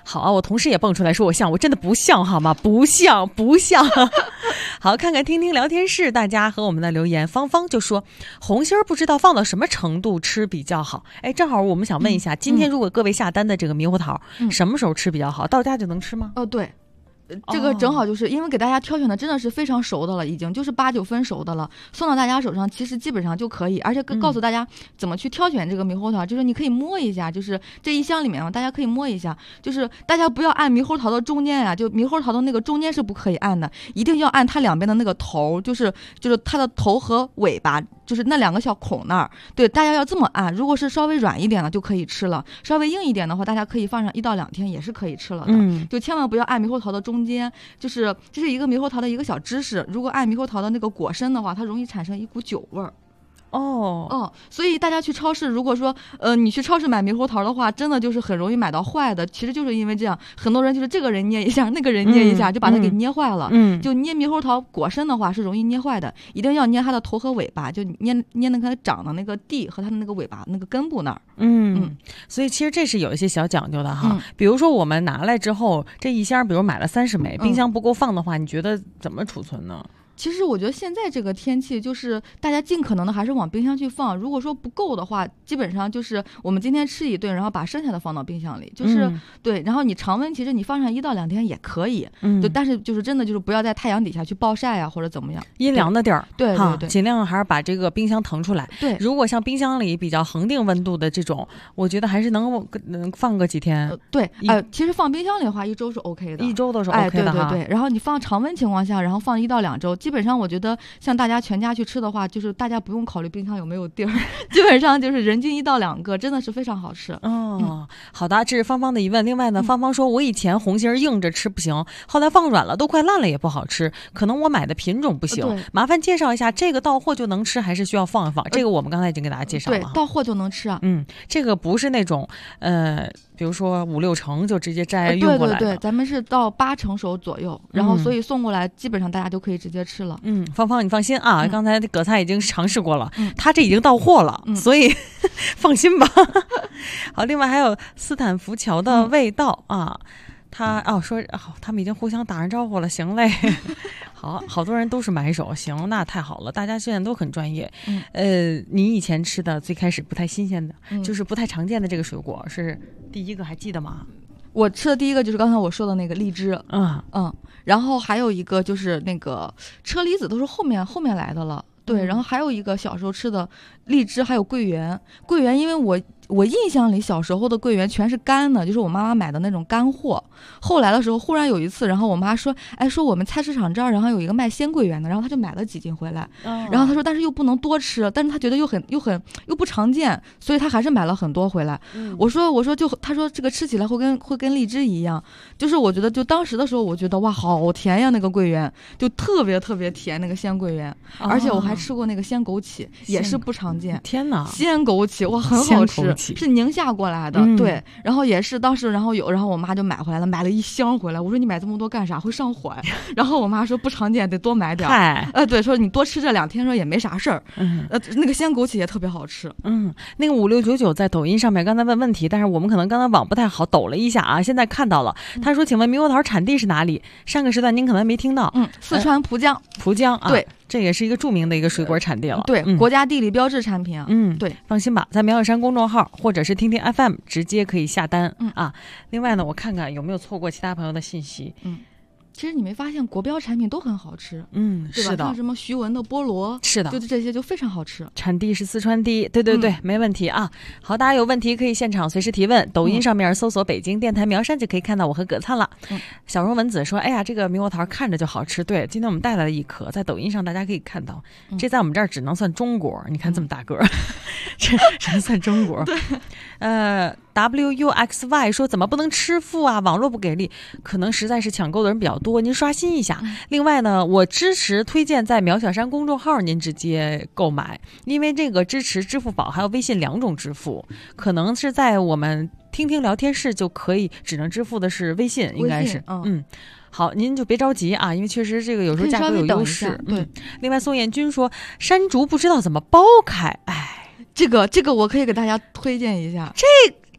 好啊，我同事也蹦出来说我像，我真的不像好吗？不像。好，看看听听聊天室大家和我们的留言。芳芳就说红心儿不知道放到什么程度吃比较好。哎，正好我们想问一下，今天如果各位下单的这个猕猴桃，什么时候吃比较好？到家就能吃吗？ 对。这个正好就是因为给大家挑选的真的是非常熟的了，已经就是8、9分熟的了，送到大家手上其实基本上就可以，而且告诉大家怎么去挑选这个猕猴桃，就是你可以摸一下，就是这一箱里面嘛，大家可以摸一下，就是大家不要按猕猴桃的中间呀，就猕猴桃的那个中间是不可以按的，一定要按它两边的那个头，就是它的头和尾巴，就是那2个小孔那儿，对，大家要这么按。如果是稍微软一点的就可以吃了，稍微硬一点的话，大家可以放上1到2天也是可以吃了的。就千万不要按猕猴桃的中间，就是这是一个猕猴桃的一个小知识。如果按猕猴桃的那个果身的话，它容易产生一股酒味儿。所以大家去超市，如果说你去超市买猕猴桃的话，真的就是很容易买到坏的，其实就是因为这样，很多人就是这个人捏一下，那个人捏一下，就把它给捏坏了。就捏猕猴桃果身的话是容易捏坏的，一定要捏它的头和尾巴，就捏那个长的那个蒂和它的那个尾巴那个根部那儿。 所以其实这是有一些小讲究的哈。比如说我们拿来之后，这一箱比如买了30枚，冰箱不够放的话，你觉得怎么储存呢？ 其实我觉得现在这个天气，就是大家尽可能的还是往冰箱去放。如果说不够的话，基本上就是我们今天吃一顿，然后把剩下的放到冰箱里，就是对。然后你常温，其实你放上1到2天也可以。但是就是真的就是不要在太阳底下去暴晒呀，或者怎么样， 阴凉的地儿。 对， 尽量还是把这个冰箱腾出来。 对， 如果像冰箱里比较恒定温度的这种，我觉得还是能放个几天。 对，其实放冰箱里的话，1周是 OK 的，1 周都是 OK 的哈。 对。然后你放常温情况下，然后放1到2周。基本上我觉得像大家全家去吃的话，就是大家不用考虑冰箱有没有地儿，基本上就是人均1到2个，真的是非常好吃。 好的，这是芳芳的疑问。另外呢，芳芳说我以前红心硬着吃不行，后来放软了都快烂了也不好吃，可能我买的品种不行。麻烦介绍一下，这个到货就能吃还是需要放一放？这个我们刚才已经给大家介绍了。 对，到货就能吃啊。 这个不是那种比如说5、6成就直接摘运过来的。 对，咱们是到8成熟左右，然后所以送过来基本上大家就可以直接吃了。 芳芳你放心啊，刚才葛菜已经尝试过了，他这已经到货了，所以放心吧。好，另外还有斯坦福桥的味道啊，他说他们已经互相打上招呼了，行嘞。好多人都是买手，行，那太好了，大家现在都很专业。你以前吃的最开始不太新鲜的，就是不太常见的这个水果是第一个，还记得吗？ 我吃的第一个就是刚才我说的那个荔枝，然后还有一个就是那个车厘子，都是后面来的了。对，然后还有一个小时候吃的荔枝，还有桂圆。桂圆，因为我印象里小时候的桂圆全是干的，就是我妈妈买的那种干货。后来的时候，忽然有一次，然后我妈说，说我们菜市场这儿，然后有一个卖鲜桂圆的，然后她就买了几斤回来。然后她说，但是又不能多吃，但是她觉得又不常见，所以她还是买了很多回来。我说她说这个吃起来会跟荔枝一样，就是我觉得就当时的时候，我觉得哇好甜呀，那个桂圆就特别特别甜，那个鲜桂圆，而且我还吃过那个鲜枸杞，也是不常见。 天哪， 鲜枸杞哇很好吃。是宁夏过来的，对，然后也是当时，然后我妈就买回来了，买了1箱回来。我说你买这么多干啥？会上火呀？然后我妈说不常见，得多买点。对，说你多吃这2天，说也没啥事儿。那个鲜枸杞也特别好吃。 那个5699在抖音上面刚才问问题，但是我们可能刚才网不太好，抖了一下啊，现在看到了。他说，请问猕猴桃产地是哪里？上个时段您可能没听到。 四川蒲江。 蒲江啊， 对。 这也是一个著名的一个水果产地了， 对，国家地理标志产品啊。 对，放心吧，在苗小山公众号或者是听听 FM 直接可以下单啊。另外呢，我看看有没有错过其他朋友的信息。 其实你没发现国标产品都很好吃，对吧？ 是的， 像什么徐闻的菠萝， 是的， 就这些就非常好吃。 产地是四川地，对，没问题啊。好，大家有问题可以现场随时提问，抖音上面搜索北京电台苗山就可以看到我和葛灿了。小荣文子说，哎呀，这个猕猴桃看着就好吃。对，今天我们带来了1颗，在抖音上大家可以看到，这在我们这儿只能算中国，你看这么大个儿，这能算中国。WUXY 说怎么不能吃付啊？网络不给力，可能实在是抢购的人比较多，您刷新一下。另外呢，我支持推荐在苗小山公众号您直接购买，因为这个支持支付宝还有微信2种支付，可能是在我们听听聊天室就可以，只能支付的是微信，应该是。好，您就别着急啊，因为确实这个有时候价格有优势。 对， 另外宋彦军说山竹不知道怎么剥开， 这个我可以给大家推荐一下。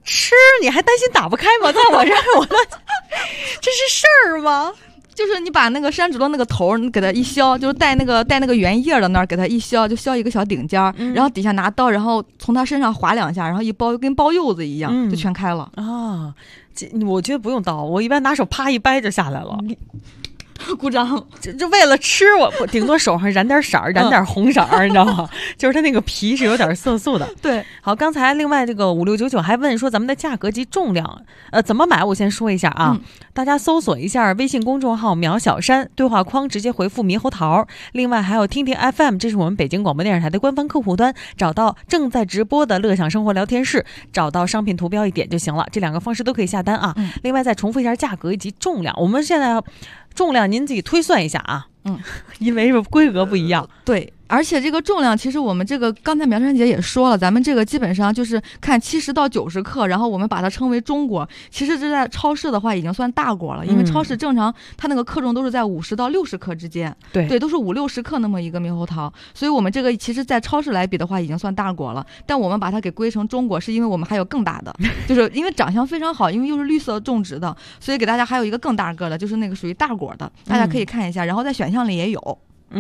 吃你还担心打不开吗？在我这儿我这是事儿吗？ 就是你把那个山竹的那个头你给它一削，就是带那个圆叶的那儿给它一削，就削一个小顶尖，然后底下拿刀，然后从它身上划2下，然后一包跟包柚子一样，就全开了啊。我觉得不用刀，我一般拿手啪一掰就下来了。 鼓掌， 就为了吃，我顶多手上染点色儿，染点红色儿，你知道吗？就是它那个皮是有点色素的。 对， 好，刚才另外这个5699还问说咱们的价格及重量，怎么买？我先说一下啊，大家搜索一下微信公众号苗小山，对话框直接回复猕猴桃。另外还有听听 FM， 这是我们北京广播电视台的官方客户端，找到正在直播的乐享生活聊天室，找到商品图标一点就行了，这2个方式都可以下单啊。另外再重复一下价格以及重量，我们现在重量您自己推算一下啊，因为规格不一样。 对，而且这个重量其实我们这个刚才苗山姐也说了，咱们这个基本上就是看70到90克，然后我们把它称为中果。其实这在超市的话已经算大果了，因为超市正常它那个克重都是在50到60克之间，对，都是50-60克那么一个猕猴桃，所以我们这个其实在超市来比的话已经算大果了，但我们把它给归成中果，是因为我们还有更大的，就是因为长相非常好，因为又是绿色种植的，所以给大家还有一个更大个的，就是那个属于大果的，大家可以看一下，然后在选项里也有。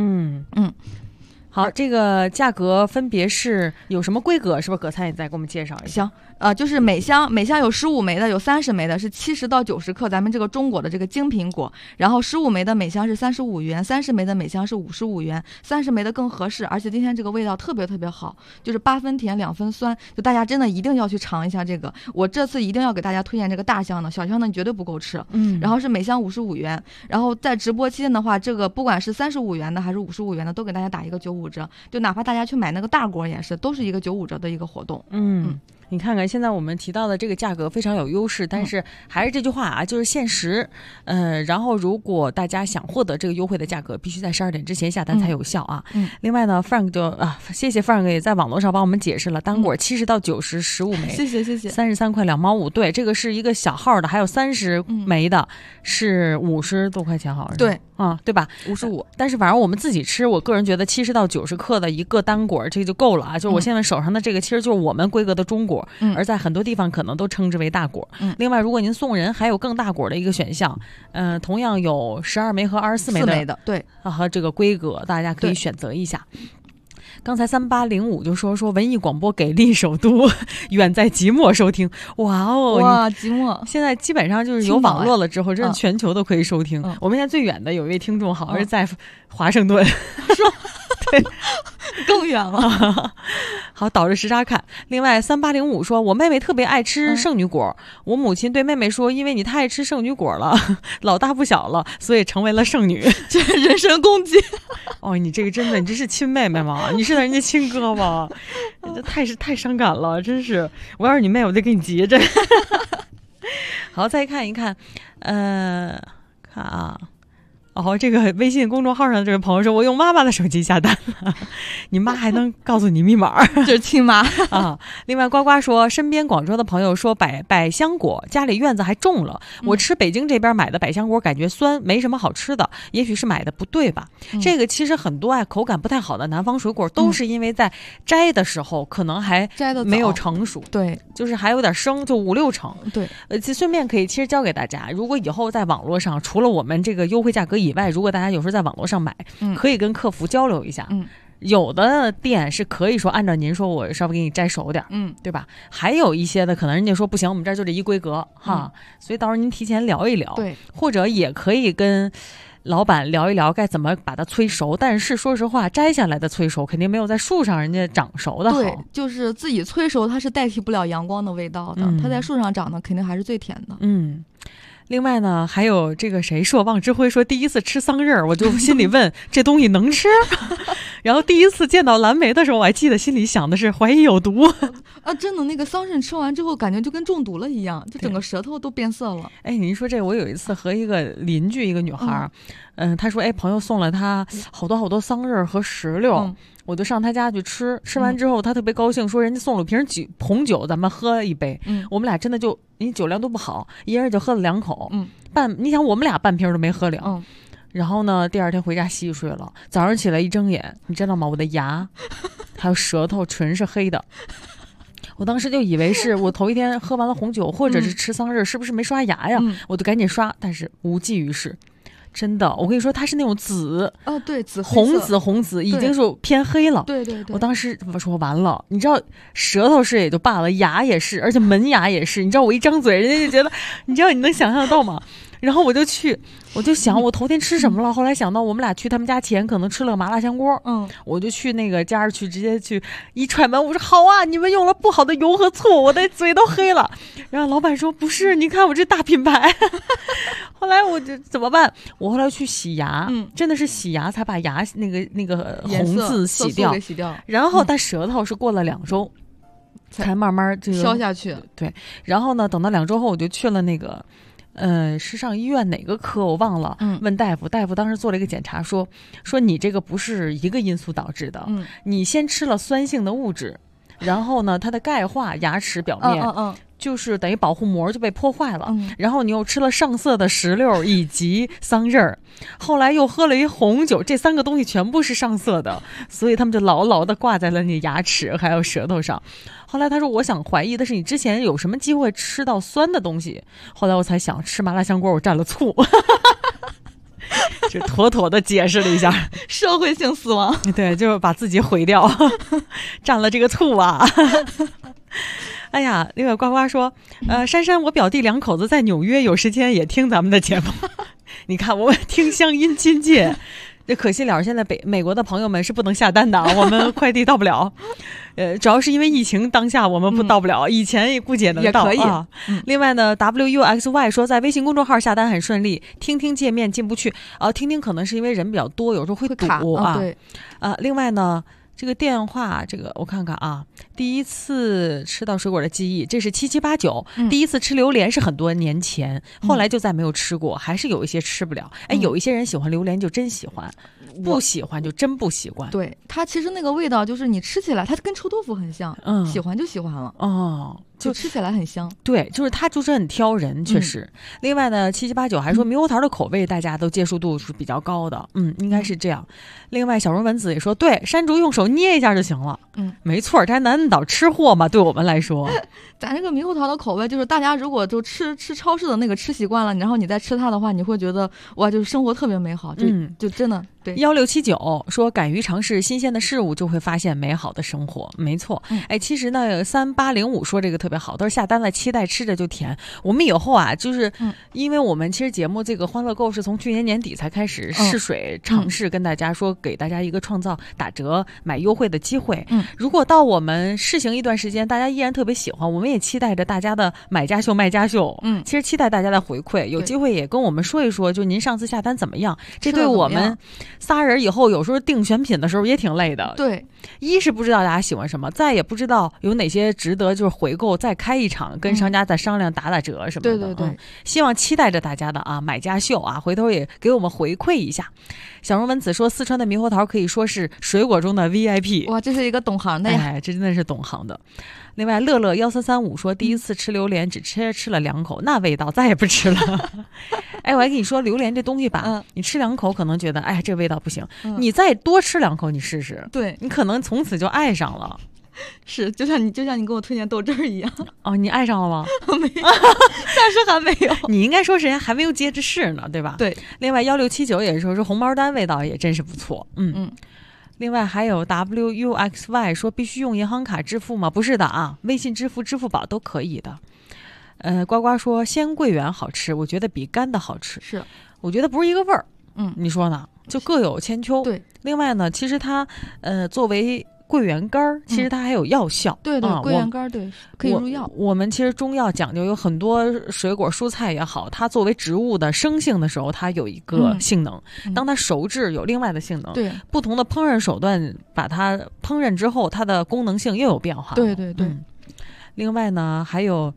好，这个价格分别是有什么规格？是不是葛灿也再给我们介绍一下？ 行。就是每箱有15枚的，有30枚的，是70到90克，咱们这个中果的这个精品果。然后15枚的每箱是35元，30枚的每箱是55元，30枚的更合适。而且今天这个味道特别特别好，就是8分甜2分酸，就大家真的一定要去尝一下这个。我这次一定要给大家推荐这个大箱的，小箱的你绝对不够吃。然后是每箱55元，然后在直播期间的话，这个不管是35元的还是55元的，都给大家打一个95折。就哪怕大家去买那个大果也是，都是一个95折的一个活动。 你看看现在我们提到的这个价格非常有优势，但是还是这句话啊，就是限时。然后如果大家想获得这个优惠的价格，必须在12点之前下单才有效啊。另外呢 ，Frank 就谢谢 Frank 也在网络上帮我们解释了，单果70到90 15枚， 谢谢 ，33块2毛5。对，这个是一个小号的，还有30枚的，是50多块钱，好像是。 对对吧 ？55。 但是反正我们自己吃，我个人觉得70到90克的一个单果这个就够了啊。就是我现在手上的这个，其实就是我们规格的中果。而在很多地方可能都称之为大果。另外如果您送人还有更大果的一个选项，同样有12枚和24枚的， 对， 和这个规格大家可以选择一下。刚才3805就说文艺广播给力首都，远在即墨收听。哇， 即墨现在基本上就是有网络了之后，真的全球都可以收听。我们现在最远的有一位听众好像是在华盛顿，对， 更远了。 好，倒着时差看。另外3805说，我妹妹特别爱吃圣女果，我母亲对妹妹说，因为你太爱吃圣女果了，老大不小了，所以成为了圣女。 这人身攻击。 你这个真的，你这是亲妹妹吗？你是人家亲哥吗？这太伤感了，真是。我要是你妹，我就给你急着。好，再看一看，看啊。这个微信公众号上的这位朋友说，我用妈妈的手机下单了，你妈还能告诉你密码， 这是亲妈啊。另外呱呱说，身边广州的朋友说百香果家里院子还种了，我吃北京这边买的百香果感觉酸，没什么好吃的，也许是买的不对吧。这个其实很多口感不太好的南方水果都是因为在摘的时候可能还没有成熟， 对， 就是还有点生，就5-6成。 对， 顺便可以其实教给大家，如果以后在网络上除了我们这个优惠价格以外，如果大家有时候在网络上买，可以跟客服交流一下。有的店是可以说按照您说，我稍微给你摘熟点，对吧？还有一些的可能人家说不行，我们这儿就这一规格哈，所以到时候您提前聊一聊， 对， 或者也可以跟老板聊一聊该怎么把它催熟。但是说实话，摘下来的催熟肯定没有在树上人家长熟的好。 对，就是自己催熟，它是代替不了阳光的味道的，它在树上长的肯定还是最甜的。 另外呢，还有这个谁说望之辉说，第一次吃桑葚，我就心里问这东西能吃？然后第一次见到蓝莓的时候，我还记得心里想的是怀疑有毒啊！真的，那个桑葚吃完之后，感觉就跟中毒了一样，就整个舌头都变色了。 您说这，我有一次和一个邻居，一个女孩，她说，朋友送了她好多桑葚和石榴。我就上他家去吃完之后，他特别高兴，说人家送了瓶红酒，咱们喝一杯。我们俩真的就，你酒量都不好，一人就喝了2口。你想我们俩半瓶都没喝了。然后呢，第二天回家洗睡了，早上起来一睁眼，你知道吗？我的牙还有舌头唇是黑的。 我当时就以为是我头一天喝完了红酒，或者是吃桑葚，是不是没刷牙呀？我就赶紧刷，但是无济于事。真的，我跟你说，它是那种紫对， 红紫，已经是偏黑了。 对， 我当时我说完了，你知道舌头是也就罢了，牙也是，而且门牙也是。你知道我一张嘴，人家就觉得，你知道你能想象到吗？然后我就想我头天吃什么了。后来想到我们俩去他们家前可能吃了个麻辣香锅，我就去那个家去直接去一踹门，我说好啊，你们用了不好的油和醋，我的嘴都黑了。然后老板说不是，你看我这大品牌。后来我就怎么办？我后来去洗牙，真的是洗牙才把牙那个红字洗掉，然后但舌头是过了2周才慢慢这个消下去。 对，然后呢，等到2周后我就去了那个。是上医院哪个科我忘了，问大夫，大夫当时做了一个检查，说你这个不是一个因素导致的，你先吃了酸性的物质，然后呢，它的钙化牙齿表面，就是等于保护膜就被破坏了，然后你又吃了上色的石榴以及桑葚，后来又喝了一红酒，这3个东西全部是上色的，所以他们就牢牢的挂在了你牙齿还有舌头上。后来他说，我想怀疑的是你之前有什么机会吃到酸的东西。后来我才想，吃麻辣香锅我蘸了醋。就妥妥的解释了一下社会性死亡。 对，就是把自己毁掉。蘸了这个醋啊。哎呀，那个呱呱说，珊珊，我表弟2口子在纽约，有时间也听咱们的节目。你看，我们听乡音亲切。这可惜了，现在美国的朋友们是不能下单的，我们快递到不了。主要是因为疫情当下我们不到不了，以前估计也能到， 也可以啊。 另外呢 WUXY 说在微信公众号下单很顺利，听听界面进不去，听可能是因为人比较多，有时候会堵啊。 对， 另外呢，这个电话，这个我看看啊，第一次吃到水果的记忆，这是7789。第一次吃榴莲是很多年前，后来就再没有吃过，还是有一些吃不了。有一些人喜欢榴莲就真喜欢，不喜欢就真不习惯。 对，它其实那个味道就是你吃起来，它跟臭豆腐很像，喜欢就喜欢了。就吃起来很香。 对，就是它就是很挑人，确实。另外呢，7789还说猕猴桃的口味大家都接受度是比较高的，应该是这样。另外小荣文子也说，对，山竹用手捏一下就行了。没错，咱南岛吃货嘛，对我们来说。 咱这个猕猴桃的口味，就是大家如果就吃超市的那个吃习惯了，然后你再吃它的话，你会觉得哇，就是生活特别美好，就真的。对 1679说，敢于尝试新鲜的事物，就会发现美好的生活。没错。其实呢3805说这个特别好，都是下单了，期待吃着就甜。我们以后啊，就是因为我们其实节目这个欢乐购是从去年年底才开始试水尝试，跟大家说给大家一个创造打折买优惠的机会。如果到我们试行一段时间，大家依然特别喜欢，我们也期待着大家的买家秀卖家秀。其实期待大家的回馈，有机会也跟我们说一说，就您上次下单怎么样？这对我们仨人以后有时候定选品的时候也挺累的。 对， 一是不知道大家喜欢什么，再也不知道有哪些值得就是回购再开一场，跟商家再商量打折什么的。 对， 希望期待着大家的买家秀啊，回头也给我们回馈一下。小荣文子说，四川的猕猴桃可以说是水果中的 VIP。 哇，这是一个懂行的呀。 这真的是懂行的。另外乐乐1335说，第一次吃榴莲只吃了2口，那味道再也不吃了。我还跟你说，榴莲这东西吧，你吃2口可能觉得这味道不行，你再多吃2口你试试， 对， 你可能从此就爱上了。 是，就像你给我推荐豆汁儿一样。 你爱上了吗？ 没有，暂时还没有。 你应该说是人家还没有接着试呢，对吧？ 对。 另外1679也说是红毛丹味道也真是不错。另外还有 WUXY 说，必须用银行卡支付吗？不是的啊，微信支付、支付宝都可以的。呱呱说鲜桂圆好吃，我觉得比干的好吃。 是， 我觉得不是一个味儿。你说呢？就各有千秋。 对。 另外呢，其实它作为桂圆干其实它还有药效。 对，桂圆干对可以入药。 我们其实中药讲究有很多水果蔬菜也好，它作为植物的生性的时候，它有一个性能，当它熟制有另外的性能。 对， 不同的烹饪手段把它烹饪之后，它的功能性又有变化。 对。 另外呢，还有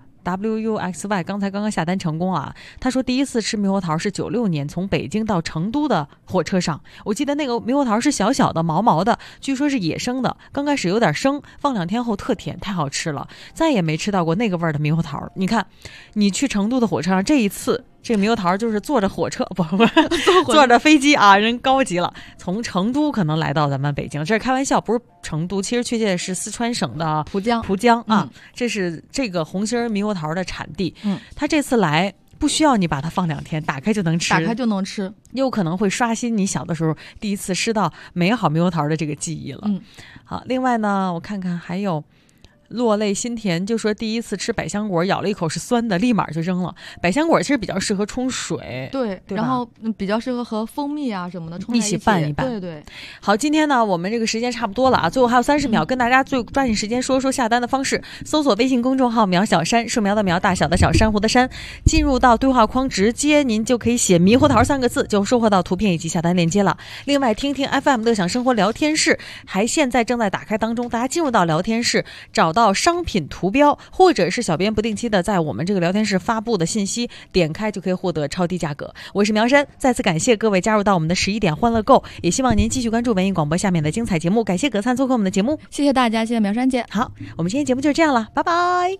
WUXY 刚刚下单成功啊！他说第一次吃猕猴桃是96年从北京到成都的火车上，我记得那个猕猴桃是小小的毛毛的，据说是野生的，刚开始有点生，放2天后特甜，太好吃了，再也没吃到过那个味儿的猕猴桃。你看，你去成都的火车上这一次这个猕猴桃就是坐着火车，不坐着飞机啊，人高级了。从成都可能来到咱们北京，这是开玩笑，不是成都，其实确切是四川省的蒲江啊，这是这个红心猕猴桃的产地。他这次来不需要你把它放2天，打开就能吃，又可能会刷新你小的时候第一次吃到美好猕猴桃的这个记忆了。好，另外呢，我看看还有。落泪心甜就说第一次吃百香果咬了一口是酸的，立马就扔了。百香果其实比较适合冲水， 对，然后比较适合和蜂蜜啊什么的冲在一起拌一拌。 对。 好，今天呢我们这个时间差不多了啊，最后还有30秒，跟大家最抓紧时间说说下单的方式。搜索微信公众号苗小山，树苗的苗，大小的小，珊瑚的珊，进入到对话框，直接您就可以写猕猴桃3个字，就收获到图片以及下单链接了。另外听听 FM 乐享生活聊天室还现在正在打开当中，大家进入到聊天室找到商品图标，或者是小编不定期的在我们这个聊天室发布的信息，点开就可以获得超低价格。我是苗山，再次感谢各位加入到我们的11点欢乐购，也希望您继续关注文艺广播下面的精彩节目。感谢葛灿做客我们的节目， 谢谢大家，谢谢苗山姐。 好，我们今天节目就是这样了，拜拜。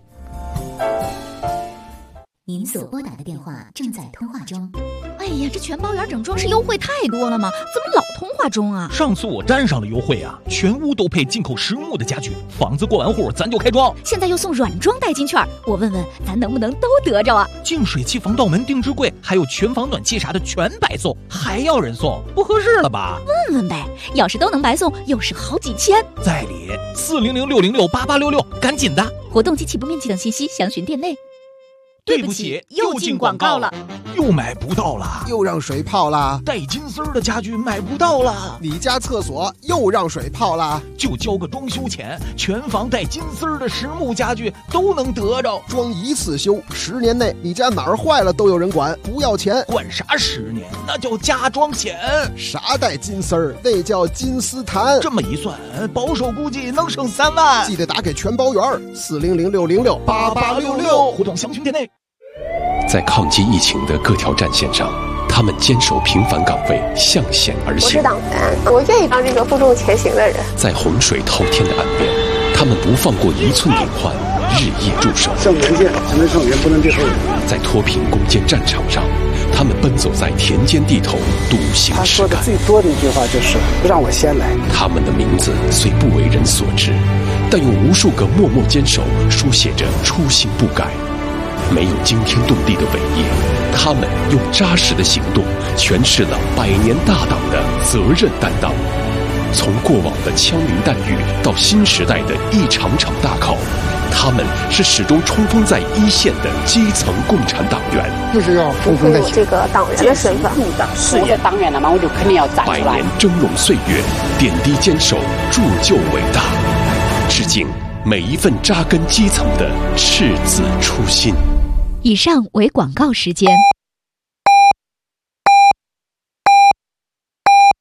您所拨打的电话正在通话中。哎呀，这全包圆整装饰优惠太多了吗？怎么老通话中啊？ 上次我沾上了优惠啊，全屋都配进口实木的家具，房子过完户咱就开装。 现在又送软装代金券，我问问咱能不能都得着啊？ 净水器、防盗门、定制柜，还有全房暖气啥的全白送，还要人送，不合适了吧？ 问问呗，要是都能白送，又是好几千。 在理，400-606-8866，赶紧的。 活动及起步面积等信息详询店内。 对不起，又进广告了，又买不到了， 又让水泡了， 带金丝的家具买不到了， 你家厕所又让水泡了， 就交个装修钱，全房带金丝的实木家具都能得着， 装一次修，10年内你家哪儿坏了都有人管，不要钱。 管啥10年？那叫加装险。 啥带金丝儿？那叫金丝檀。 这么一算，保守估计能省3万。 记得打给全包圆，400-606-8866， 活动详询店内。 在抗击疫情的各条战线上，他们坚守平凡岗位，向险而行。 我是党员，我愿意当这个负重前行的人。 在洪水滔天的岸边，他们不放过1寸隐患，日夜驻守。 胜前线才能胜援，不能跌后。 在脱贫攻坚战场上，他们奔走在田间地头，笃行实干。 他说的最多的一句话就是“让我先来”。 他们的名字虽不为人所知，但用无数个默默坚守书写着初心不改。没有惊天动地的伟业，他们用扎实的行动诠释了100年大党的责任担当。从过往的枪林弹雨到新时代的一场场大考，他们是始终冲锋在一线的基层共产党员。 就是要冲锋在前。 这个党员的身份， 事业党员了嘛，我就肯定要站出来。 100年峥嵘岁月，点滴坚守，铸就伟大。致敬每一份扎根基层的赤子初心。 以上为广告时间。